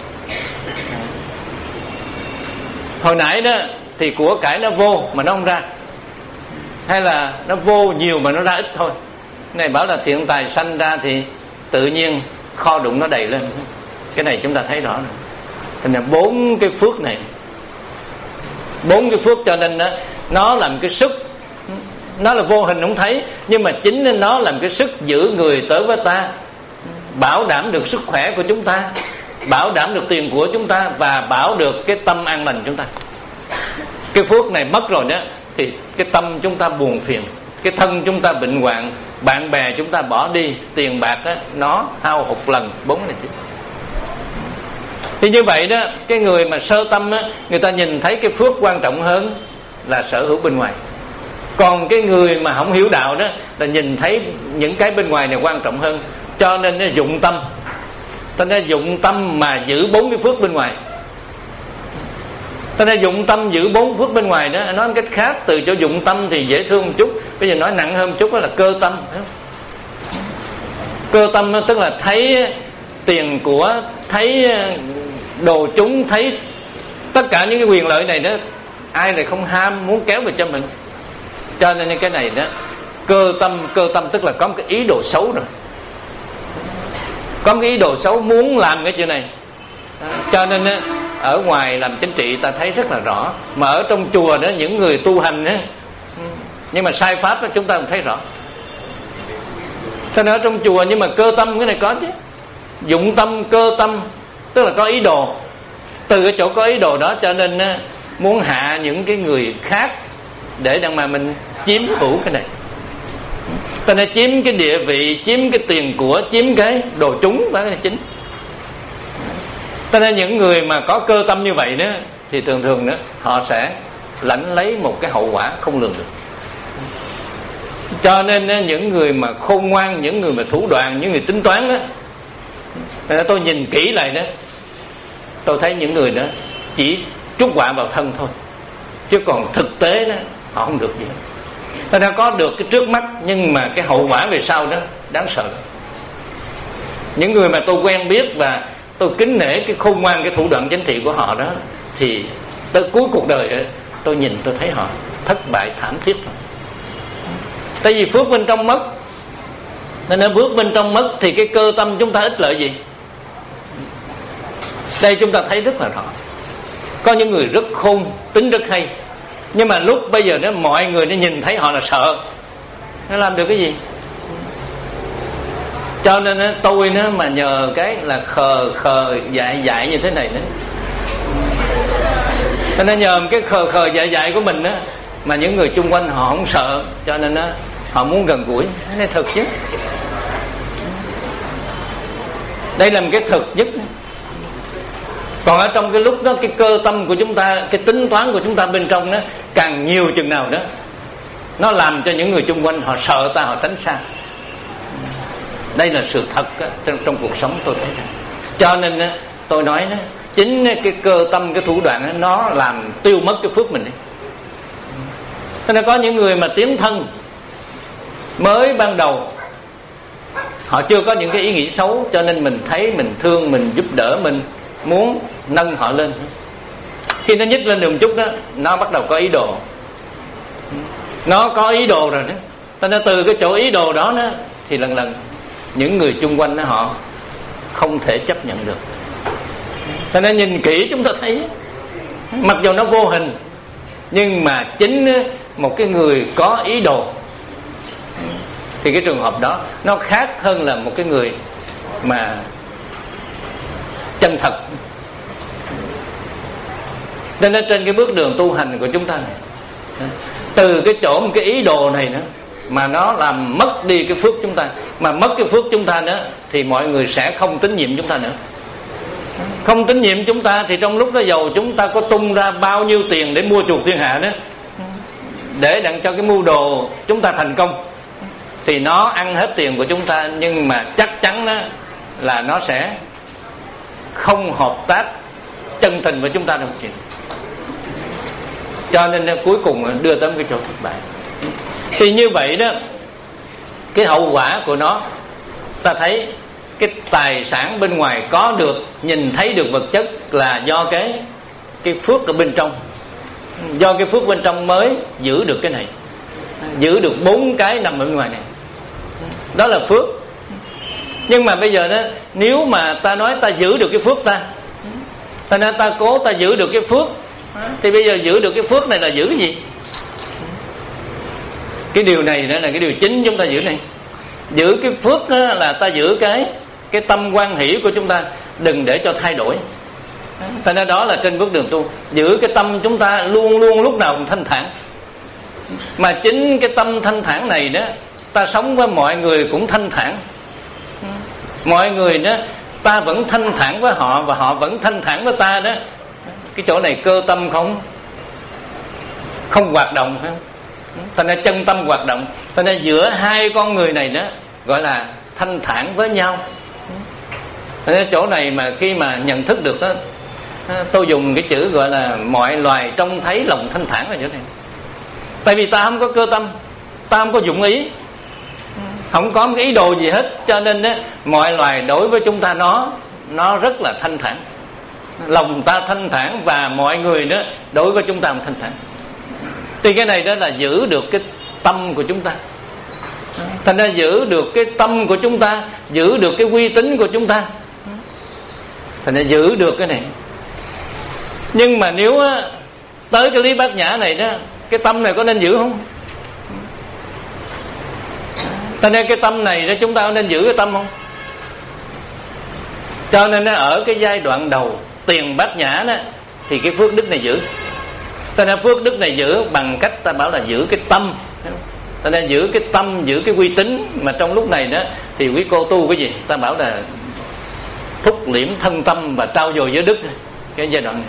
Hồi nãy đó thì của cải nó vô mà nó không ra, hay là nó vô nhiều mà nó ra ít thôi. Này bảo là thiện tài sanh ra thì tự nhiên kho đụng nó đầy lên. Cái này chúng ta thấy rõ rồi. Thành ra bốn cái phước này, bốn cái phước cho nên đó, nó làm cái sức, nó là vô hình không thấy, nhưng mà chính nên nó làm cái sức giữ người tới với ta, bảo đảm được sức khỏe của chúng ta, bảo đảm được tiền của chúng ta, và bảo được cái tâm an lành chúng ta. Cái phước này mất rồi đó thì cái tâm chúng ta buồn phiền, cái thân chúng ta bệnh hoạn, bạn bè chúng ta bỏ đi, tiền bạc đó, nó hao hụt lần. Bốn này chứ. Thì như vậy đó, cái người mà sơ tâm đó, người ta nhìn thấy cái phước quan trọng hơn là sở hữu bên ngoài. Còn cái người mà không hiểu đạo đó là nhìn thấy những cái bên ngoài này quan trọng hơn, cho nên nó dụng tâm. Cho nên dụng tâm mà giữ bốn cái phước bên ngoài. Cho nên dụng tâm giữ bốn phước bên ngoài đó. Nói một cách khác, từ chỗ dụng tâm thì dễ thương một chút, bây giờ nói nặng hơn một chút đó là cơ tâm. Cơ tâm đó, tức là thấy tiền của, thấy đồ chúng, thấy tất cả những cái quyền lợi này đó, ai lại không ham muốn kéo về cho mình. Cho nên cái này đó, cơ tâm, cơ tâm tức là có một cái ý đồ xấu rồi, có một cái ý đồ xấu muốn làm cái chuyện này. Cho nên á, ở ngoài làm chính trị ta thấy rất là rõ, mà ở trong chùa đó những người tu hành á, nhưng mà sai pháp đó chúng ta cũng thấy rõ. Cho nên ở trong chùa, nhưng mà cơ tâm cái này có chứ, dụng tâm, cơ tâm tức là có ý đồ. Từ cái chỗ có ý đồ đó cho nên á, muốn hạ những cái người khác để đằng mà mình chiếm hữu cái này. Ta nên chiếm cái địa vị, chiếm cái tiền của, chiếm cái đồ chúng, đó là chính. Ta nên những người mà có cơ tâm như vậy đó thì thường thường đó họ sẽ lãnh lấy một cái hậu quả không lường được. Cho nên những người mà khôn ngoan, những người mà thủ đoạn, những người tính toán đó, tôi nhìn kỹ lại đó, tôi thấy những người đó chỉ trút họa vào thân thôi, chứ còn thực tế đó họ không được gì. Ta đã có được cái trước mắt, nhưng mà cái hậu quả về sau đó đáng sợ. Những người mà tôi quen biết và tôi kính nể cái khôn ngoan, cái thủ đoạn chính trị của họ đó, thì tới cuối cuộc đời tôi nhìn tôi thấy họ thất bại thảm thiết rồi. Tại vì phước bên trong mất, nên nó bước bên trong mất thì cái cơ tâm chúng ta ích lợi gì? Đây chúng ta thấy rất là rõ. Có những người rất khôn, tính rất hay, nhưng mà lúc bây giờ đó mọi người nó nhìn thấy họ là sợ, nó làm được cái gì? Cho nên đó, tôi nó mà nhờ cái là khờ khờ dại dại như thế này nữa, cho nên nhờ cái khờ khờ dại dại của mình đó, mà những người chung quanh họ không sợ, cho nên đó, họ muốn gần gũi. Cái này thực chứ. Đây là một cái thực nhất. Còn ở trong cái lúc đó, cái cơ tâm của chúng ta, cái tính toán của chúng ta bên trong đó càng nhiều chừng nào đó, nó làm cho những người chung quanh họ sợ ta, họ tránh xa. Đây là sự thật đó, trong, trong cuộc sống tôi thấy đó. Cho nên đó, tôi nói đó, chính cái cơ tâm, cái thủ đoạn đó, nó làm tiêu mất cái phước mình ấy. Cho nên có những người mà tiến thân mới ban đầu, họ chưa có những cái ý nghĩ xấu, cho nên mình thấy mình thương, mình giúp đỡ, mình muốn nâng họ lên. Khi nó nhích lên được một chút đó, nó bắt đầu có ý đồ, nó có ý đồ rồi đó. Cho nên từ cái chỗ ý đồ đó, đó thì lần lần những người chung quanh đó, họ không thể chấp nhận được. Cho nên nhìn kỹ chúng ta thấy, mặc dù nó vô hình, nhưng mà chính một cái người có ý đồ thì cái trường hợp đó nó khác hơn là một cái người mà chân thật. Cho nên trên cái bước đường tu hành của chúng ta này, từ cái chỗ một cái ý đồ này nữa mà nó làm mất đi cái phước chúng ta, mà mất cái phước chúng ta nữa thì mọi người sẽ không tín nhiệm chúng ta nữa. Không tín nhiệm chúng ta thì trong lúc đó giàu chúng ta có tung ra bao nhiêu tiền để mua chuộc thiên hạ nữa, để đặng cho cái mưu đồ chúng ta thành công, thì nó ăn hết tiền của chúng ta, nhưng mà chắc chắn đó là nó sẽ không hợp tác chân tình với chúng ta đâu chuyện. Cho nên cuối cùng đưa tới cái chỗ thất bại. Thì như vậy đó, cái hậu quả của nó, ta thấy cái tài sản bên ngoài có được, nhìn thấy được vật chất là do cái cái phước ở bên trong. Do cái phước bên trong mới giữ được cái này, giữ được bốn cái nằm ở bên ngoài này. Đó là phước. Nhưng mà bây giờ đó, nếu mà ta nói ta giữ được cái phước ta, ta nói ta cố ta giữ được cái phước, thì bây giờ giữ được cái phước này là giữ cái gì? Cái điều này đó là cái điều chính chúng ta giữ này. Giữ cái phước là ta giữ cái cái tâm quan hỷ của chúng ta, đừng để cho thay đổi. Thành ra đó là trên bước đường tu, giữ cái tâm chúng ta luôn luôn lúc nào cũng thanh thản. Mà chính cái tâm thanh thản này đó, ta sống với mọi người cũng thanh thản. Mọi người đó, ta vẫn thanh thản với họ và họ vẫn thanh thản với ta đó. Cái chỗ này cơ tâm không không hoạt động, thành ra chân tâm hoạt động. Thành ra giữa hai con người này đó gọi là thanh thản với nhau. Thành ra chỗ này mà khi mà nhận thức được đó, tôi dùng cái chữ gọi là mọi loài trông thấy lòng thanh thản là chỗ này. Tại vì ta không có cơ tâm, ta không có dụng ý, không có một cái ý đồ gì hết, cho nên đó, mọi loài đối với chúng ta nó nó rất là thanh thản. Lòng ta thanh thản và mọi người đó đối với chúng ta cũng thanh thản. Thì cái này đó là giữ được cái tâm của chúng ta. Thành ra giữ được cái tâm của chúng ta, giữ được cái uy tín của chúng ta, thành ra giữ được cái này. Nhưng mà nếu á, tới cái lý bát nhã này đó, cái tâm này có nên giữ không? Thành ra cái tâm này đó, chúng ta có nên giữ cái tâm không? Cho nên ở cái giai đoạn đầu tiền bát nhã đó, thì cái phước đức này giữ. Thành ra phước đức này giữ bằng cách ta bảo là giữ cái tâm. Thành ra giữ cái tâm, giữ cái uy tín. Mà trong lúc này đó thì quý cô tu cái gì? Ta bảo là thúc liễm thân tâm và trao dồi giới đức. Cái giai đoạn này,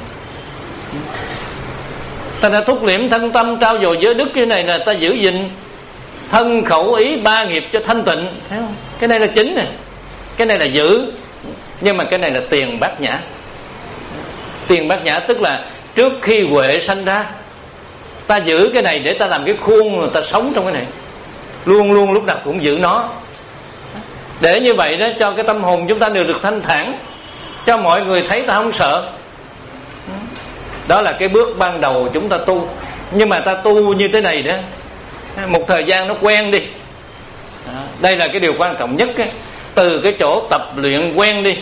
thành ra thúc liễm thân tâm, trao dồi giới đức, cái này là ta giữ gìn thân khẩu ý ba nghiệp cho thanh tịnh. Cái này là chính này, cái này là giữ. Nhưng mà cái này là tiền bát nhã. Tiền bát nhã tức là trước khi huệ sanh ra, ta giữ cái này để ta làm cái khuôn mà ta sống trong cái này, luôn luôn lúc nào cũng giữ nó. Để như vậy đó cho cái tâm hồn chúng ta đều được thanh thản, cho mọi người thấy ta không sợ. Đó là cái bước ban đầu chúng ta tu. Nhưng mà ta tu như thế này đó, một thời gian nó quen đi. Đây là cái điều quan trọng nhất ấy. Từ cái chỗ tập luyện quen đi,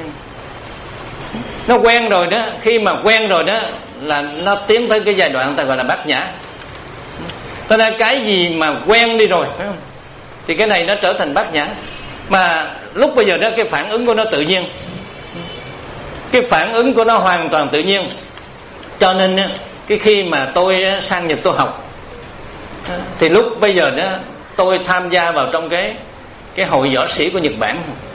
nó quen rồi đó. Khi mà quen rồi đó là nó tiến tới cái giai đoạn ta gọi là bát nhã. Cho nên cái gì mà quen đi rồi, phải không? Thì cái này nó trở thành bát nhã. Mà lúc bây giờ đó cái phản ứng của nó tự nhiên, cái phản ứng của nó hoàn toàn tự nhiên. Cho nên cái khi mà tôi sang Nhật tôi học, thì lúc bây giờ đó tôi tham gia vào trong cái cái hội võ sĩ của Nhật Bản.